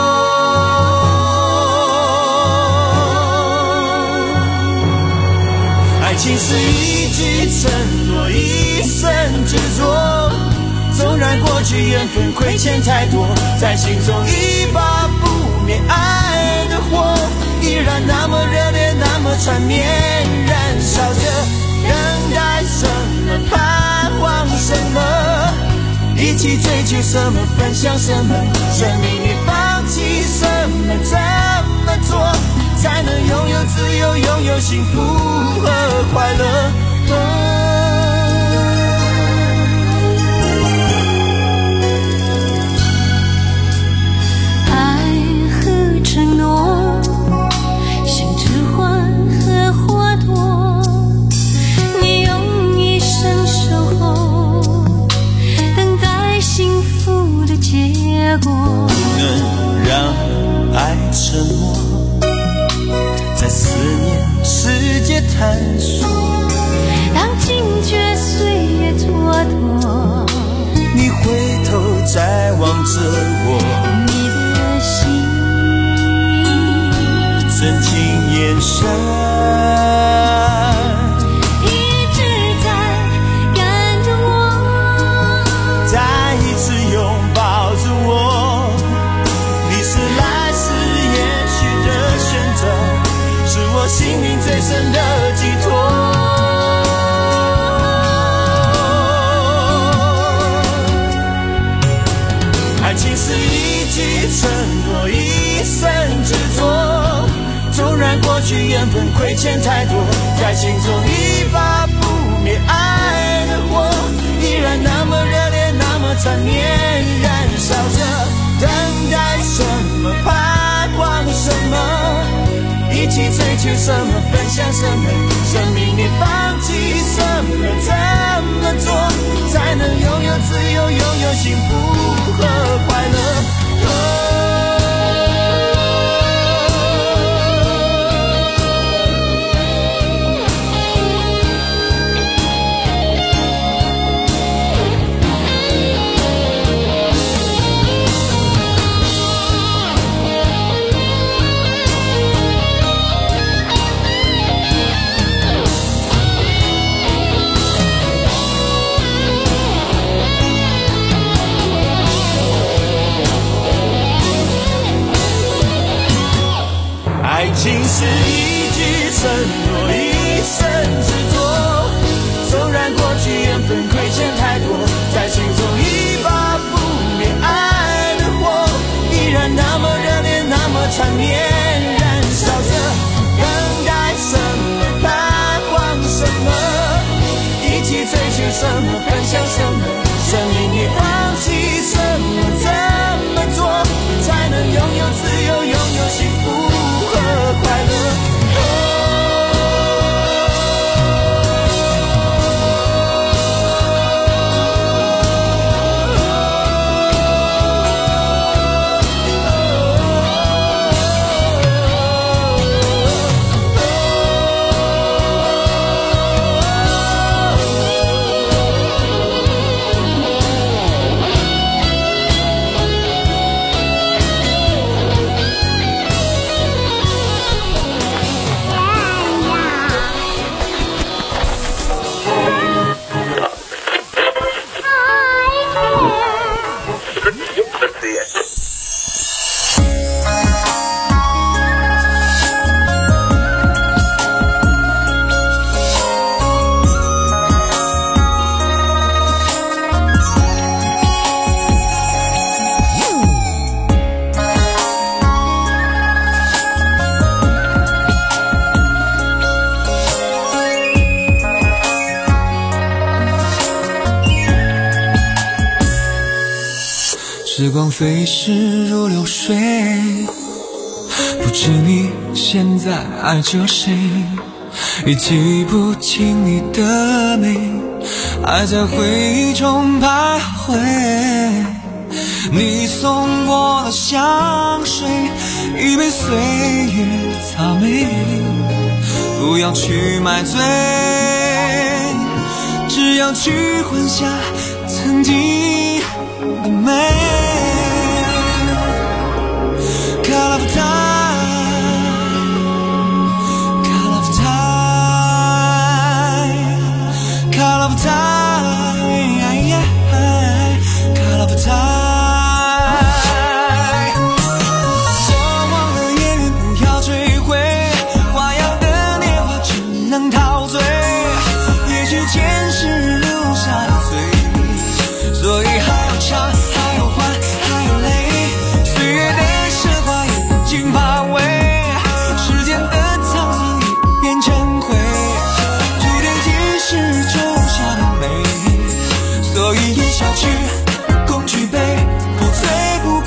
爱情是一句承诺，一生执着。纵然过去缘分亏欠太多，在心中一把不灭爱的火，依然那么热烈，那么缠绵，燃烧着。等待什么，盼望什么，一起追求什么，分享什么，生命里放弃什么，怎么做才能拥有自由，拥有幸福和快乐。哦承诺像指环和花朵，你用一生守候，等待幸福的结果。 不能让爱沉默，在思念世界探索。 当惊觉岁月蹉跎， 你回头再望着我， 你的心深情眼神一直在感动我， 再一次拥抱着我。你是来世也许的选择，是我心里最深的寄托。爱情是一句承诺，一生执着，纵然过去缘分亏欠太多，在心中一把不灭爱的火，依然那么热烈，那么缠绵，燃烧着，等待什么，盼望什么，一起追求什么，分享什么，生命里放弃什么，怎么做才能拥有自由，拥有幸福和快乐。爱情是一句承诺，一生执着，纵然过去缘分亏欠太多，在心中一把不灭爱的火，依然那么热烈，那么缠绵，燃烧着，等待什么，盼望什么，一起追求什么，分享什么，生命里放弃什么，怎么做才能拥有自由，拥有幸福快乐。 时光飞逝如流水，不知你现在爱着谁，也记不清你的美，还在回忆中徘徊。你送我的香水，一杯岁月草莓，不要去买醉，只要去幻想曾经的美。Color of time, color of time, color of time, color of time。 过往的言语不要追回，花样的年华只能陶醉，也许前世留下的罪，所以还要唱，还要还，还有泪，岁月的把味，时间的沧桑已变成灰，注定今世种下的美，所以一笑去，共举杯，不醉不归。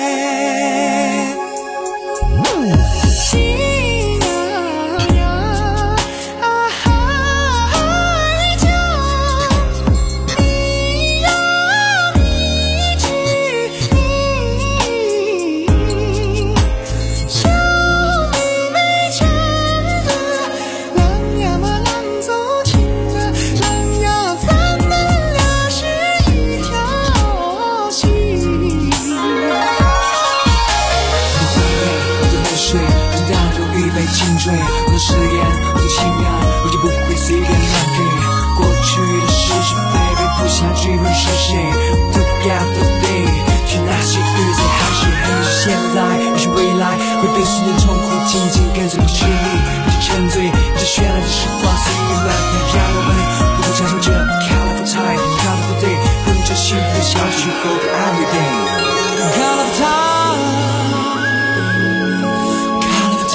我的誓言，我的信仰，如今不会随便乱给。过去的是是非非，不想追问是谁。Took out the day， 去那些日子还是很是现在，也许未来会被时间冲破，紧紧跟随不去你，不去沉醉。 现了的时光 See you life and run away 不会享受这 colorful time colorful day 不能这幸福的小时候的 every day colorful time colorful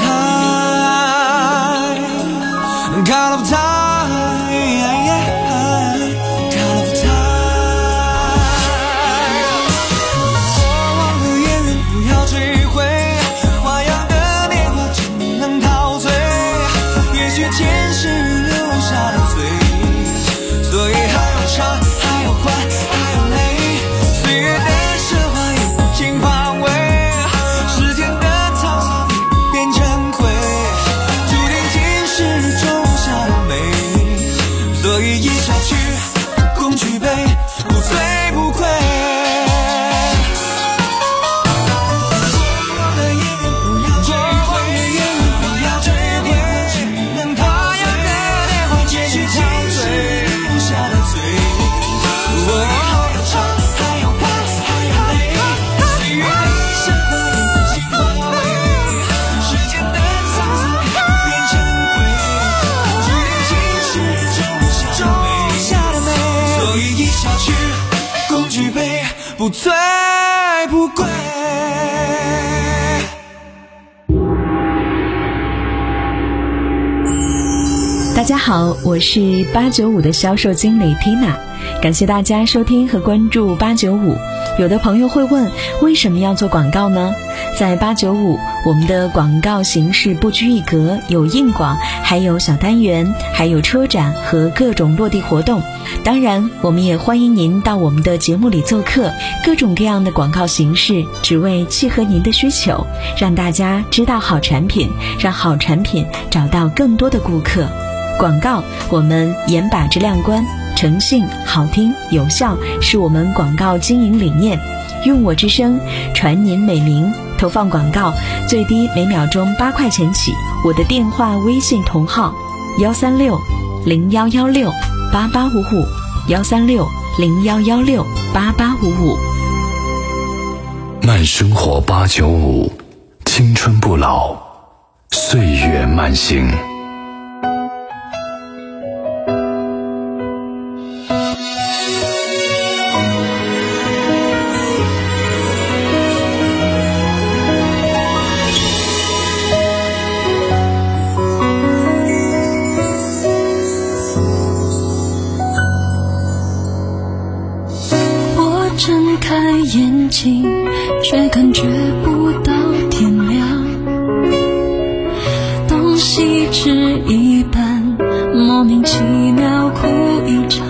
time colorful time前世留下的罪，所以还有唱，还有欢，还有泪。岁月的奢华也不停换味，时间的沧桑变成灰，注定今世种下的美。所以一笑去，共举杯，不醉不归。不醉不归。 大家好，我是八九五的销售经理 Tina， 感谢大家收听和关注八九五。有的朋友会问，为什么要做广告呢？在八九五，我们的广告形式不拘一格，有硬广，还有小单元，还有车展和各种落地活动。当然，我们也欢迎您到我们的节目里做客，各种各样的广告形式，只为契合您的需求，让大家知道好产品，让好产品找到更多的顾客。广告，我们严把质量关，诚信、好听、有效是我们广告经营理念。用我之声传您美名，投放广告最低每秒钟八块钱起。我的电话微信同号幺三六零幺幺六八八五五幺三六零幺幺六八八五五。 慢生活八九五，青春不老，岁月慢行。 睁开眼睛，却感觉不到天亮。东西吃一半，莫名其妙哭一场。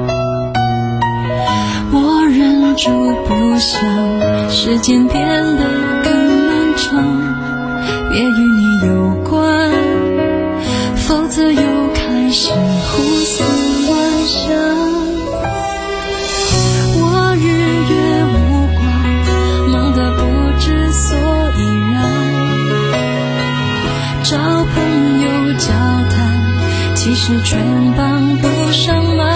我忍住不想，时间变得更漫长。别与你有关，否则又开始胡思乱想。其实全帮不上忙，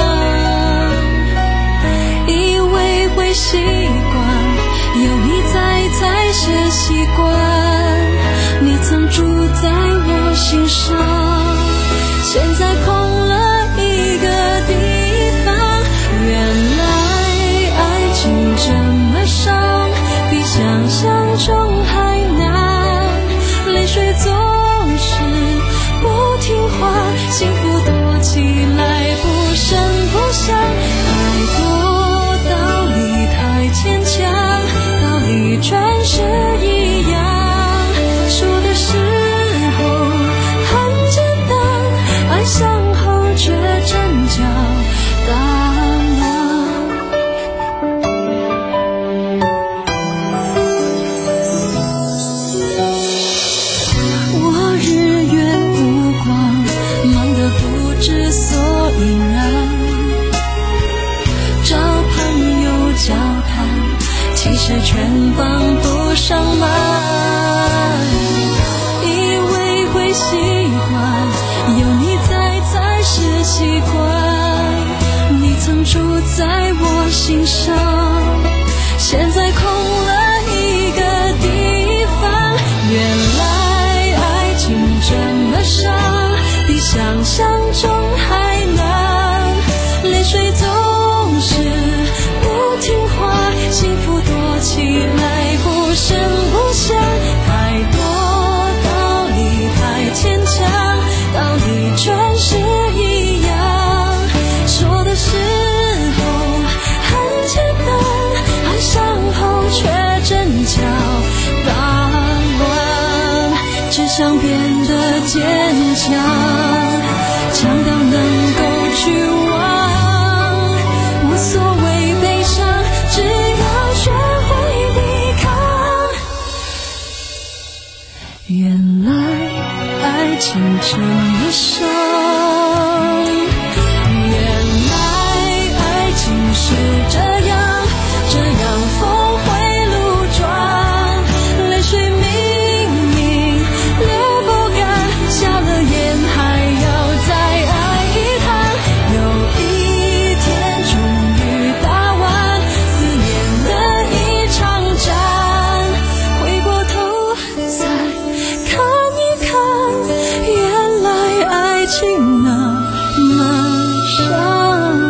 以为会习惯，有你在才是习惯。你曾住在我心上，现在空了一个地方。原来爱情这么伤，比想象中还难。泪水总是不听话，幸福躲起来不声不响，太多道理太牵强，道理全是一样，说的时候很简单，爱上后却真叫大全帮不上忙，以为会习惯，有你在才是习惯。你曾住在我心上，现在空了一个地方。原来爱情这么伤，比想象中还难，泪水总是不听话，幸福躲起来不声不响，太多道理太牵强，道理全是一样，说的时候很简单，爱上后却真假大乱，只想变得坚强，强到能够去忘，无所谓悲伤，只要学会抵抗。原来爱情这么伤，原来爱情是这样，这样峰回路转，泪水明明流不干，下了眼还要再爱一趟，有一天终于打完思念的一场战，回过头再看一看，原来爱情那么伤，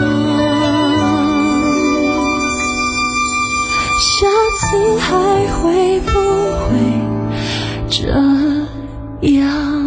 下次还会不会这样？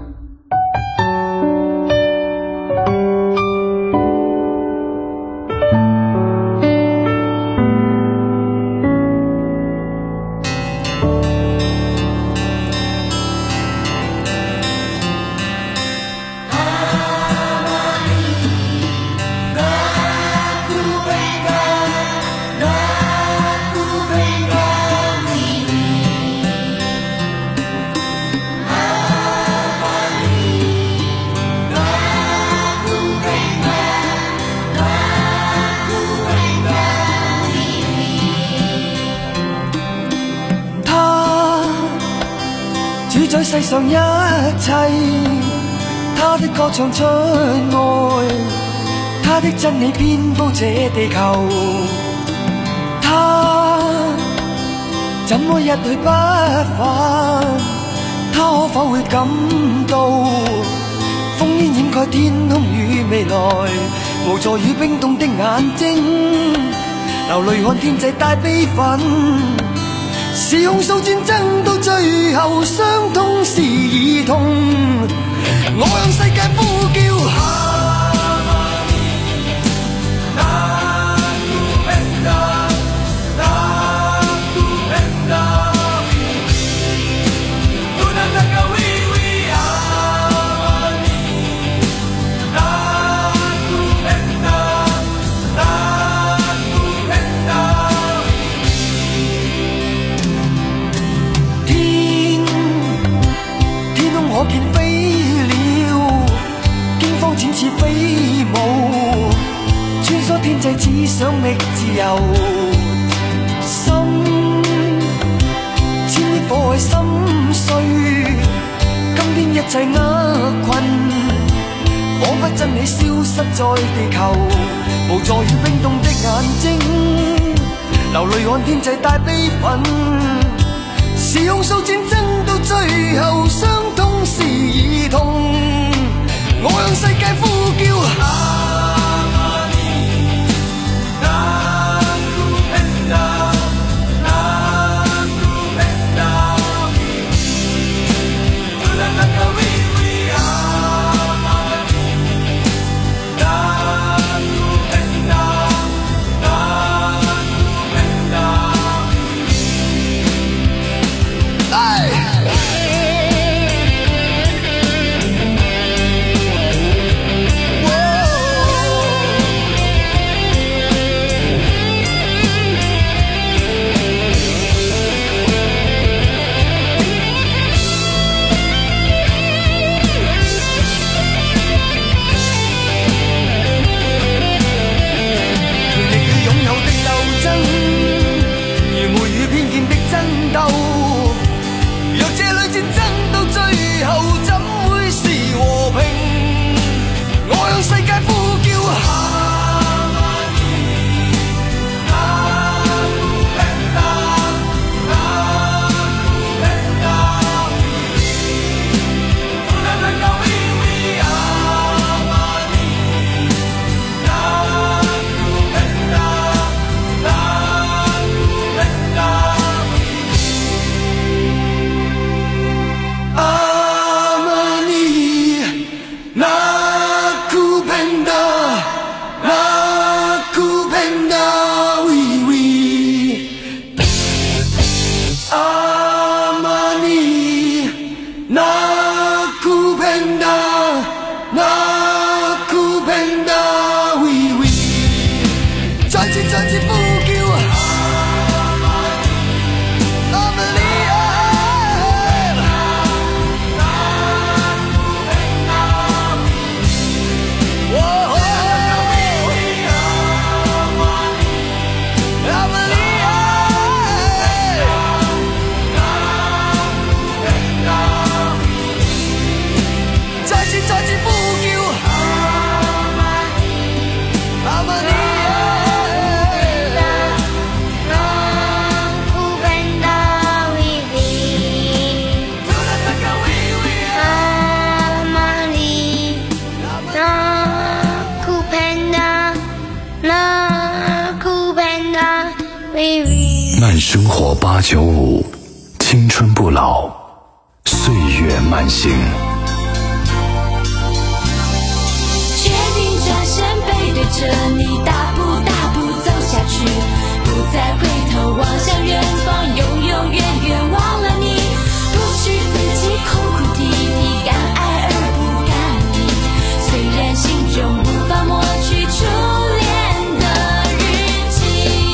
在世上一切，他的歌唱出愛，他的真理遍佈這地球，他怎麼一去不返？他可否會感到烽煙掩蓋天空與未來，無助與冰凍的眼睛，流淚看天際帶悲憤，是控訴戰爭到最後，傷痛是兒童。我向世界呼叫。可見飛鳥，驚慌展翅飛舞，穿梭天際，只想覓自由。心千億火海心碎，今天一切厄困，彷彿真理消失在地球，無助與冰凍的眼睛，流淚看天際帶悲憤，是控訴戰爭到最後，傷痛是兒童。我向世界呼叫。 慢生活八九五，青春不老，岁月慢行。 决定转身背对着你，大步大步走下去，不再回头望向远方，永永远远忘了你。不许自己哭哭啼啼，敢爱而不敢离。虽然心中无法抹去初恋的日记。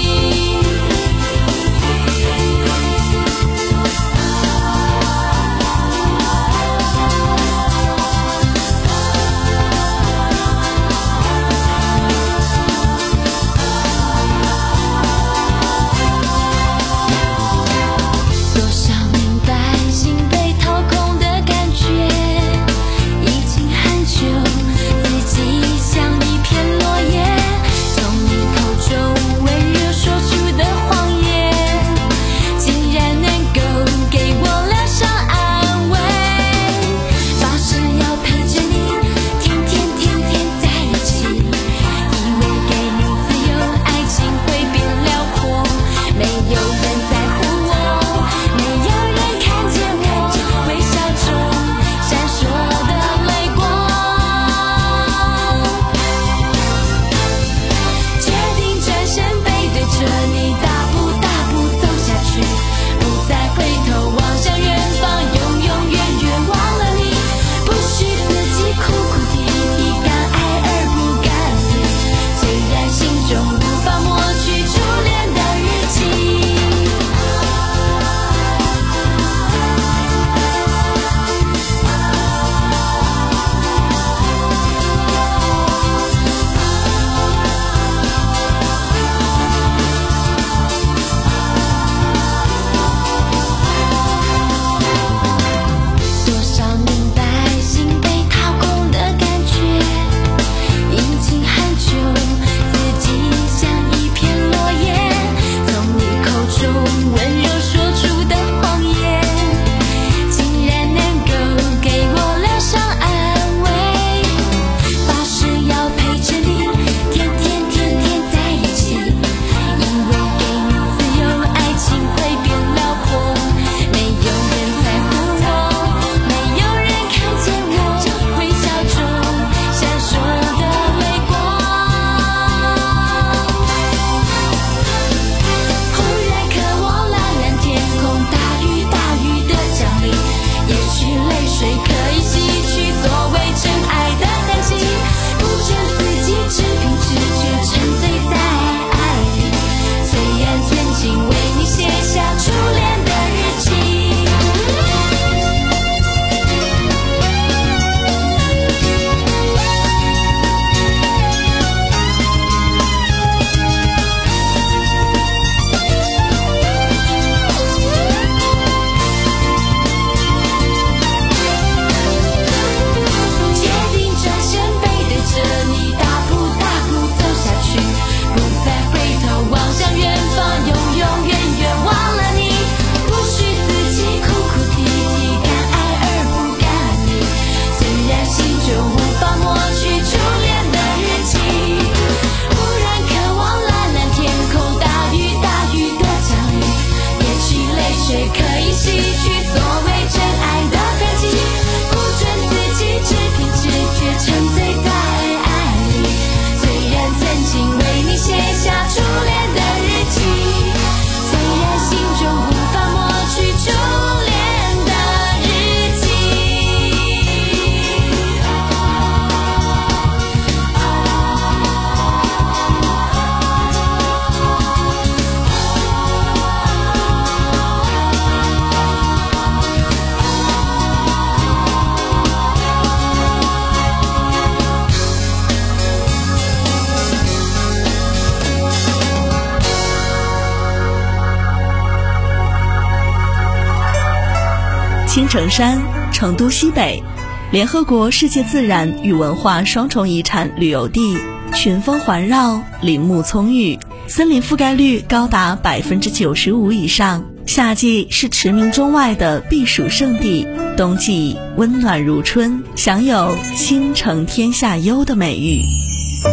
青城山，成都西北，联合国世界自然与文化双重遗产旅游地，群峰环绕，林木葱郁，森林覆盖率高达百分之九十五以上。夏季是驰名中外的避暑胜地，冬季温暖如春，享有倾城天下优的美誉。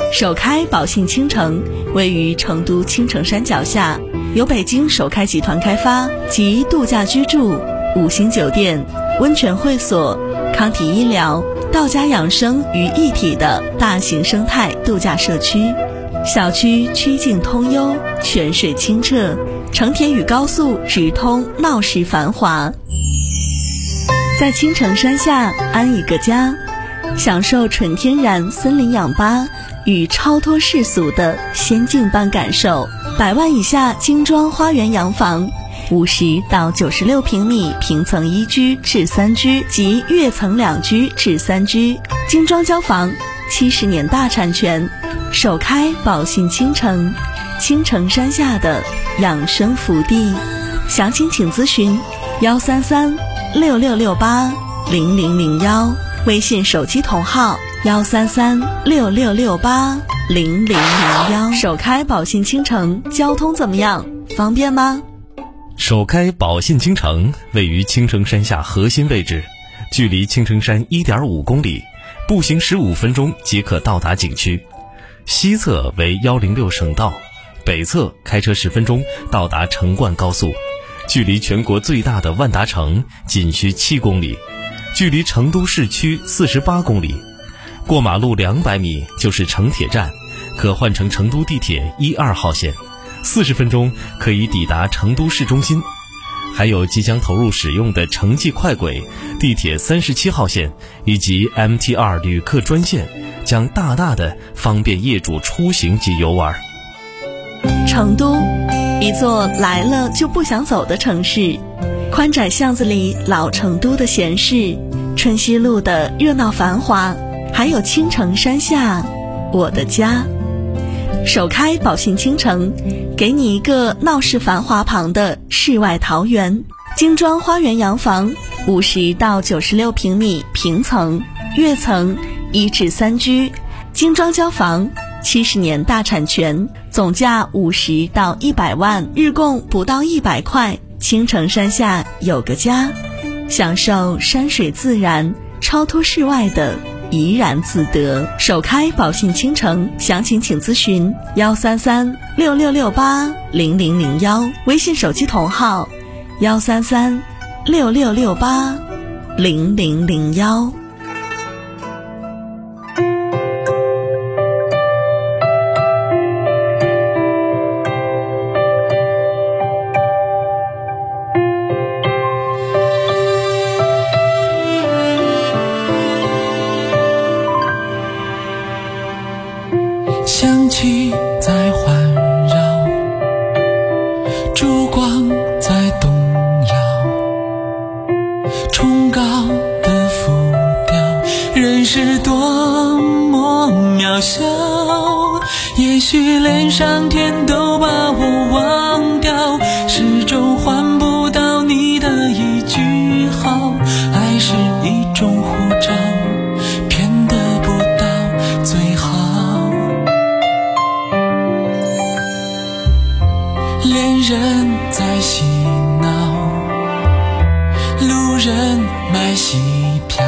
首开宝信倾城位于成都青城山脚下，由北京首开集团开发，集度假居住、五星酒店、温泉会所、康体医疗、道家养生于一体的大型生态度假社区。小区曲径通幽，泉水清澈，成田与高速直通，闹市繁华。在青城山下安一个家，享受纯天然森林氧吧与超脱世俗的仙境般感受。百万以下精装花园洋房，五十到九十六平米平层一居至三居及跃层两居至三居，精装交房，七十年大产权，首开宝信倾城，青城山下的养生福地。详情请咨询幺三三六六六八零零零幺，微信手机同号幺三三六六六八零零零幺。首开宝信倾城，交通怎么样？方便吗？ 首开宝信倾城位于青城山下核心位置，距离青城山 一点五公里，步行十五分钟即可到达景区。西侧为一零六省道，北侧开车十分钟到达成灌高速，距离全国最大的万达城仅需七公里，距离成都市区四十八公里。过马路两百米就是成铁站，可换乘成都地铁一二号线，四十分钟可以抵达成都市中心。还有即将投入使用的城际快轨、地铁三十七号线以及 M T 二 旅客专线，将大大的方便业主出行及游玩。 成都，一座来了就不想走的城市，宽窄巷子里老成都的闲适，春熙路的热闹繁华，还有青城山下我的家。首开宝信倾城，给你一个闹市繁华旁的世外桃源。精装花园洋房，五十到九十六平米平层、跃层一至三居，精装交房，七十年大产权，总价五十到一百万，日供不到一百块。青城山下有个家，享受山水自然，超脱世外的怡然自得。首开宝信倾城，详情请咨询幺三三六六六八零零零幺，微信手机同号幺三三六六六八零零零幺。 香气在环绕，烛光在动摇，崇高的浮雕，人是多么渺小，也许连上天都把我忘掉，始终换不到你的一句好，爱是一种护照，偏得不到最好。恋人在嬉闹，路人买戏票，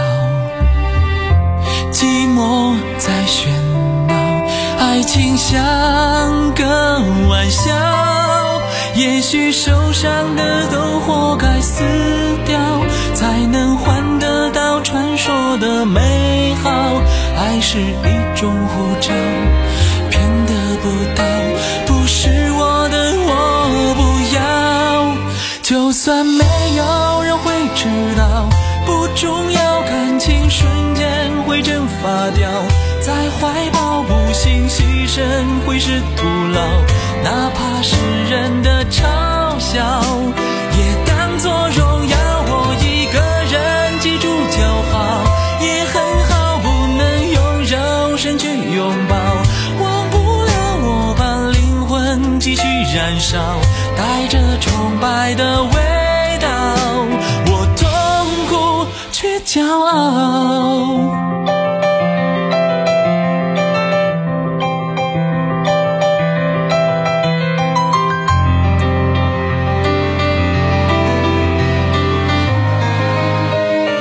寂寞在喧闹，爱情像个玩笑，也许受伤的都活该死掉，才能换得到传说的美好，爱是一种护照，偏得不到，不是我的我不要，就算没有人会知道，不重要，感情瞬间会蒸发掉，在怀抱不幸牺牲会是徒劳，哪怕是人的嘲笑也当作荣耀，我一个人记住就好，也很好，不能用肉身去拥抱，忘不了我把灵魂继续燃烧，带着崇拜的味道，我痛苦却骄傲。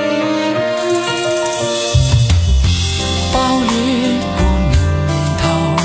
暴烈如蜜桃，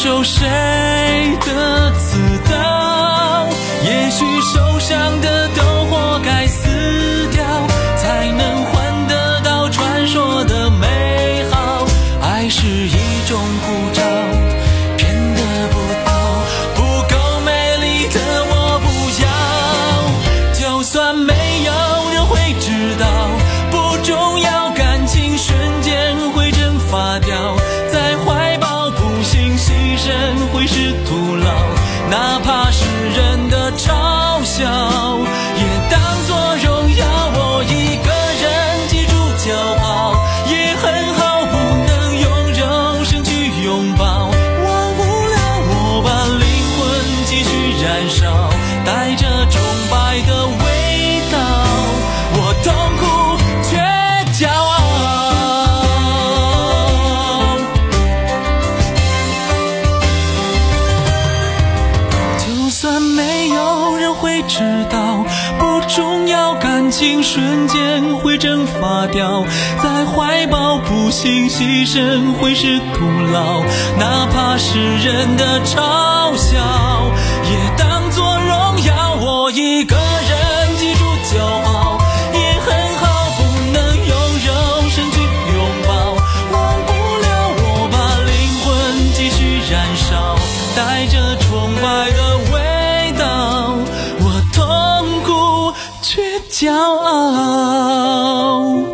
受谁的刺刀，也许受伤的都活该死掉，才能换得到传说的美好。爱是一种护照，骗得不到，不够美丽的我不要。就算没有人会知道，不重要，感情瞬间会蒸发掉，在怀抱不幸牺牲会是徒劳，哪怕是人的嘲笑也当作荣耀。我一个人记住骄傲也很好，不能用肉身去拥抱，忘不了我把灵魂继续燃烧，带着崇拜的味道，我痛苦却骄傲。就算没有人会知道，不重要，感情瞬间会蒸发掉，在怀抱不幸牺牲会是徒劳，哪怕是人的嘲笑也当作荣耀。我一个人记住骄傲也很好，不能用肉身去拥抱，忘不了我把灵魂继续燃烧，带着崇拜的味道，我痛苦却骄傲。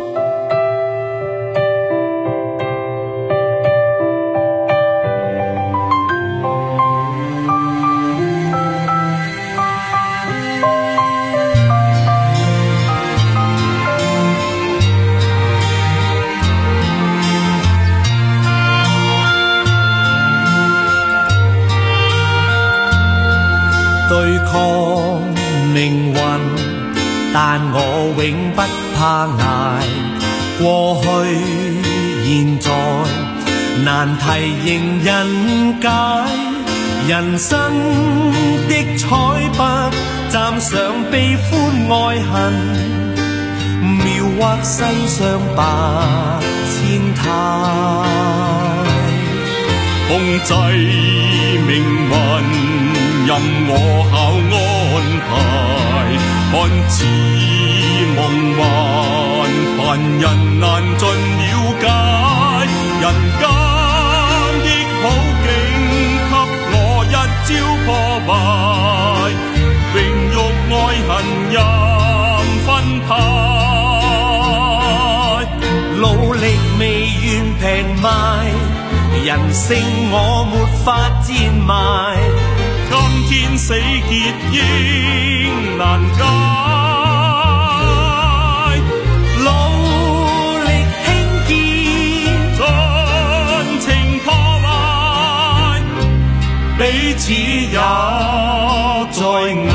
對抗命運，但我永不怕捱。過去現在難題迎人解，人生的彩筆蘸上悲歡愛恨，描畫世上百千態， 控制命運任我考安排，看似夢幻，凡人難盡了解。人間的好景給我一朝破壞，榮辱愛恨任分派， 努力未願平賣，人性我沒法賤賣。 今天死結應難解， 努力興建， 盡情破壞， 彼此也在捱。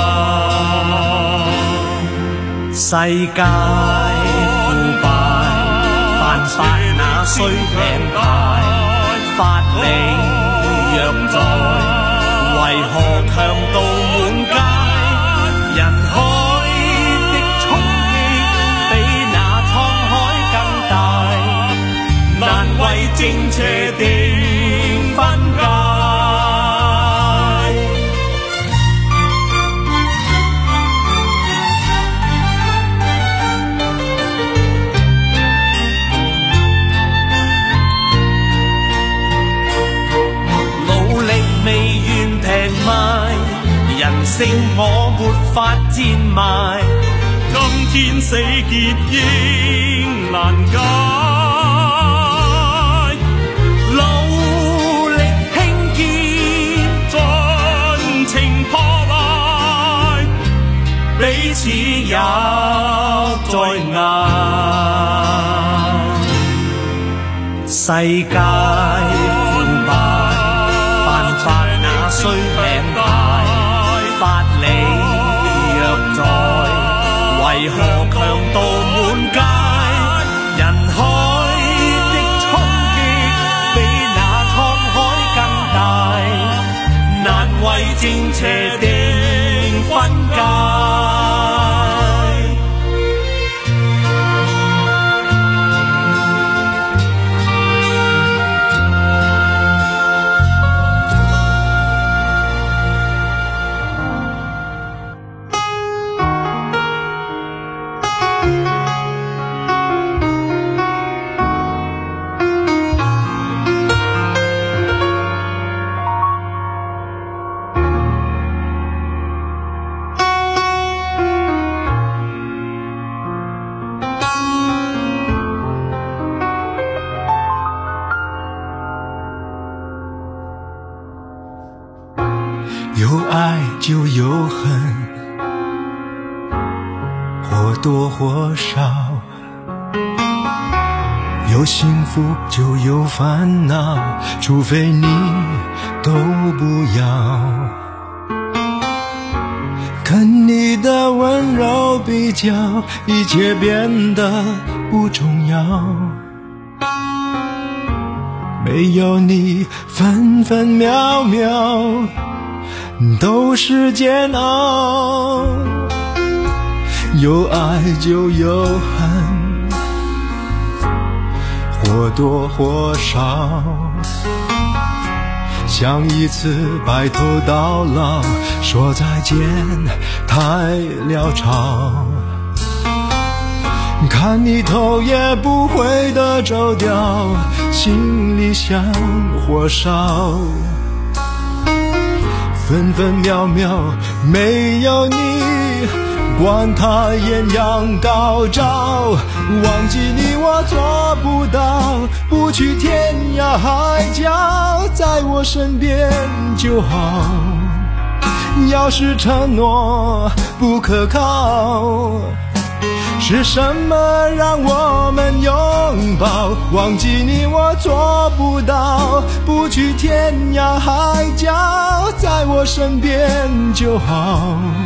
世界腐敗，犯法那需平牌，法理若在，為何強盜滿街？人海的衝擊比那滄海更大，難為正邪定分界。努力未願平賣，人性我沒法賤賣。 今天死結應難解， 努力興建， 盡情破壞， 彼此也在捱。世界腐敗，犯法那需平牌，法理若在，為何強盜滿街？人海的衝擊比那滄海更大，難為正邪定分界。 恨，或多或少，有幸福就有烦恼，除非你都不要。跟你的温柔比较，一切变得不重要。没有你，分分秒秒都是煎熬。有爱就有恨，或多或少，想一次白头到老，说再见太潦草。看你头也不回的走掉，心里像火烧。分分秒秒没有你，管它艳阳高照，忘记你我做不到，不去天涯海角，在我身边就好。要是承诺不可靠，是什么让我们拥抱？忘记你我做不到，不去天涯海角，在我身边就好。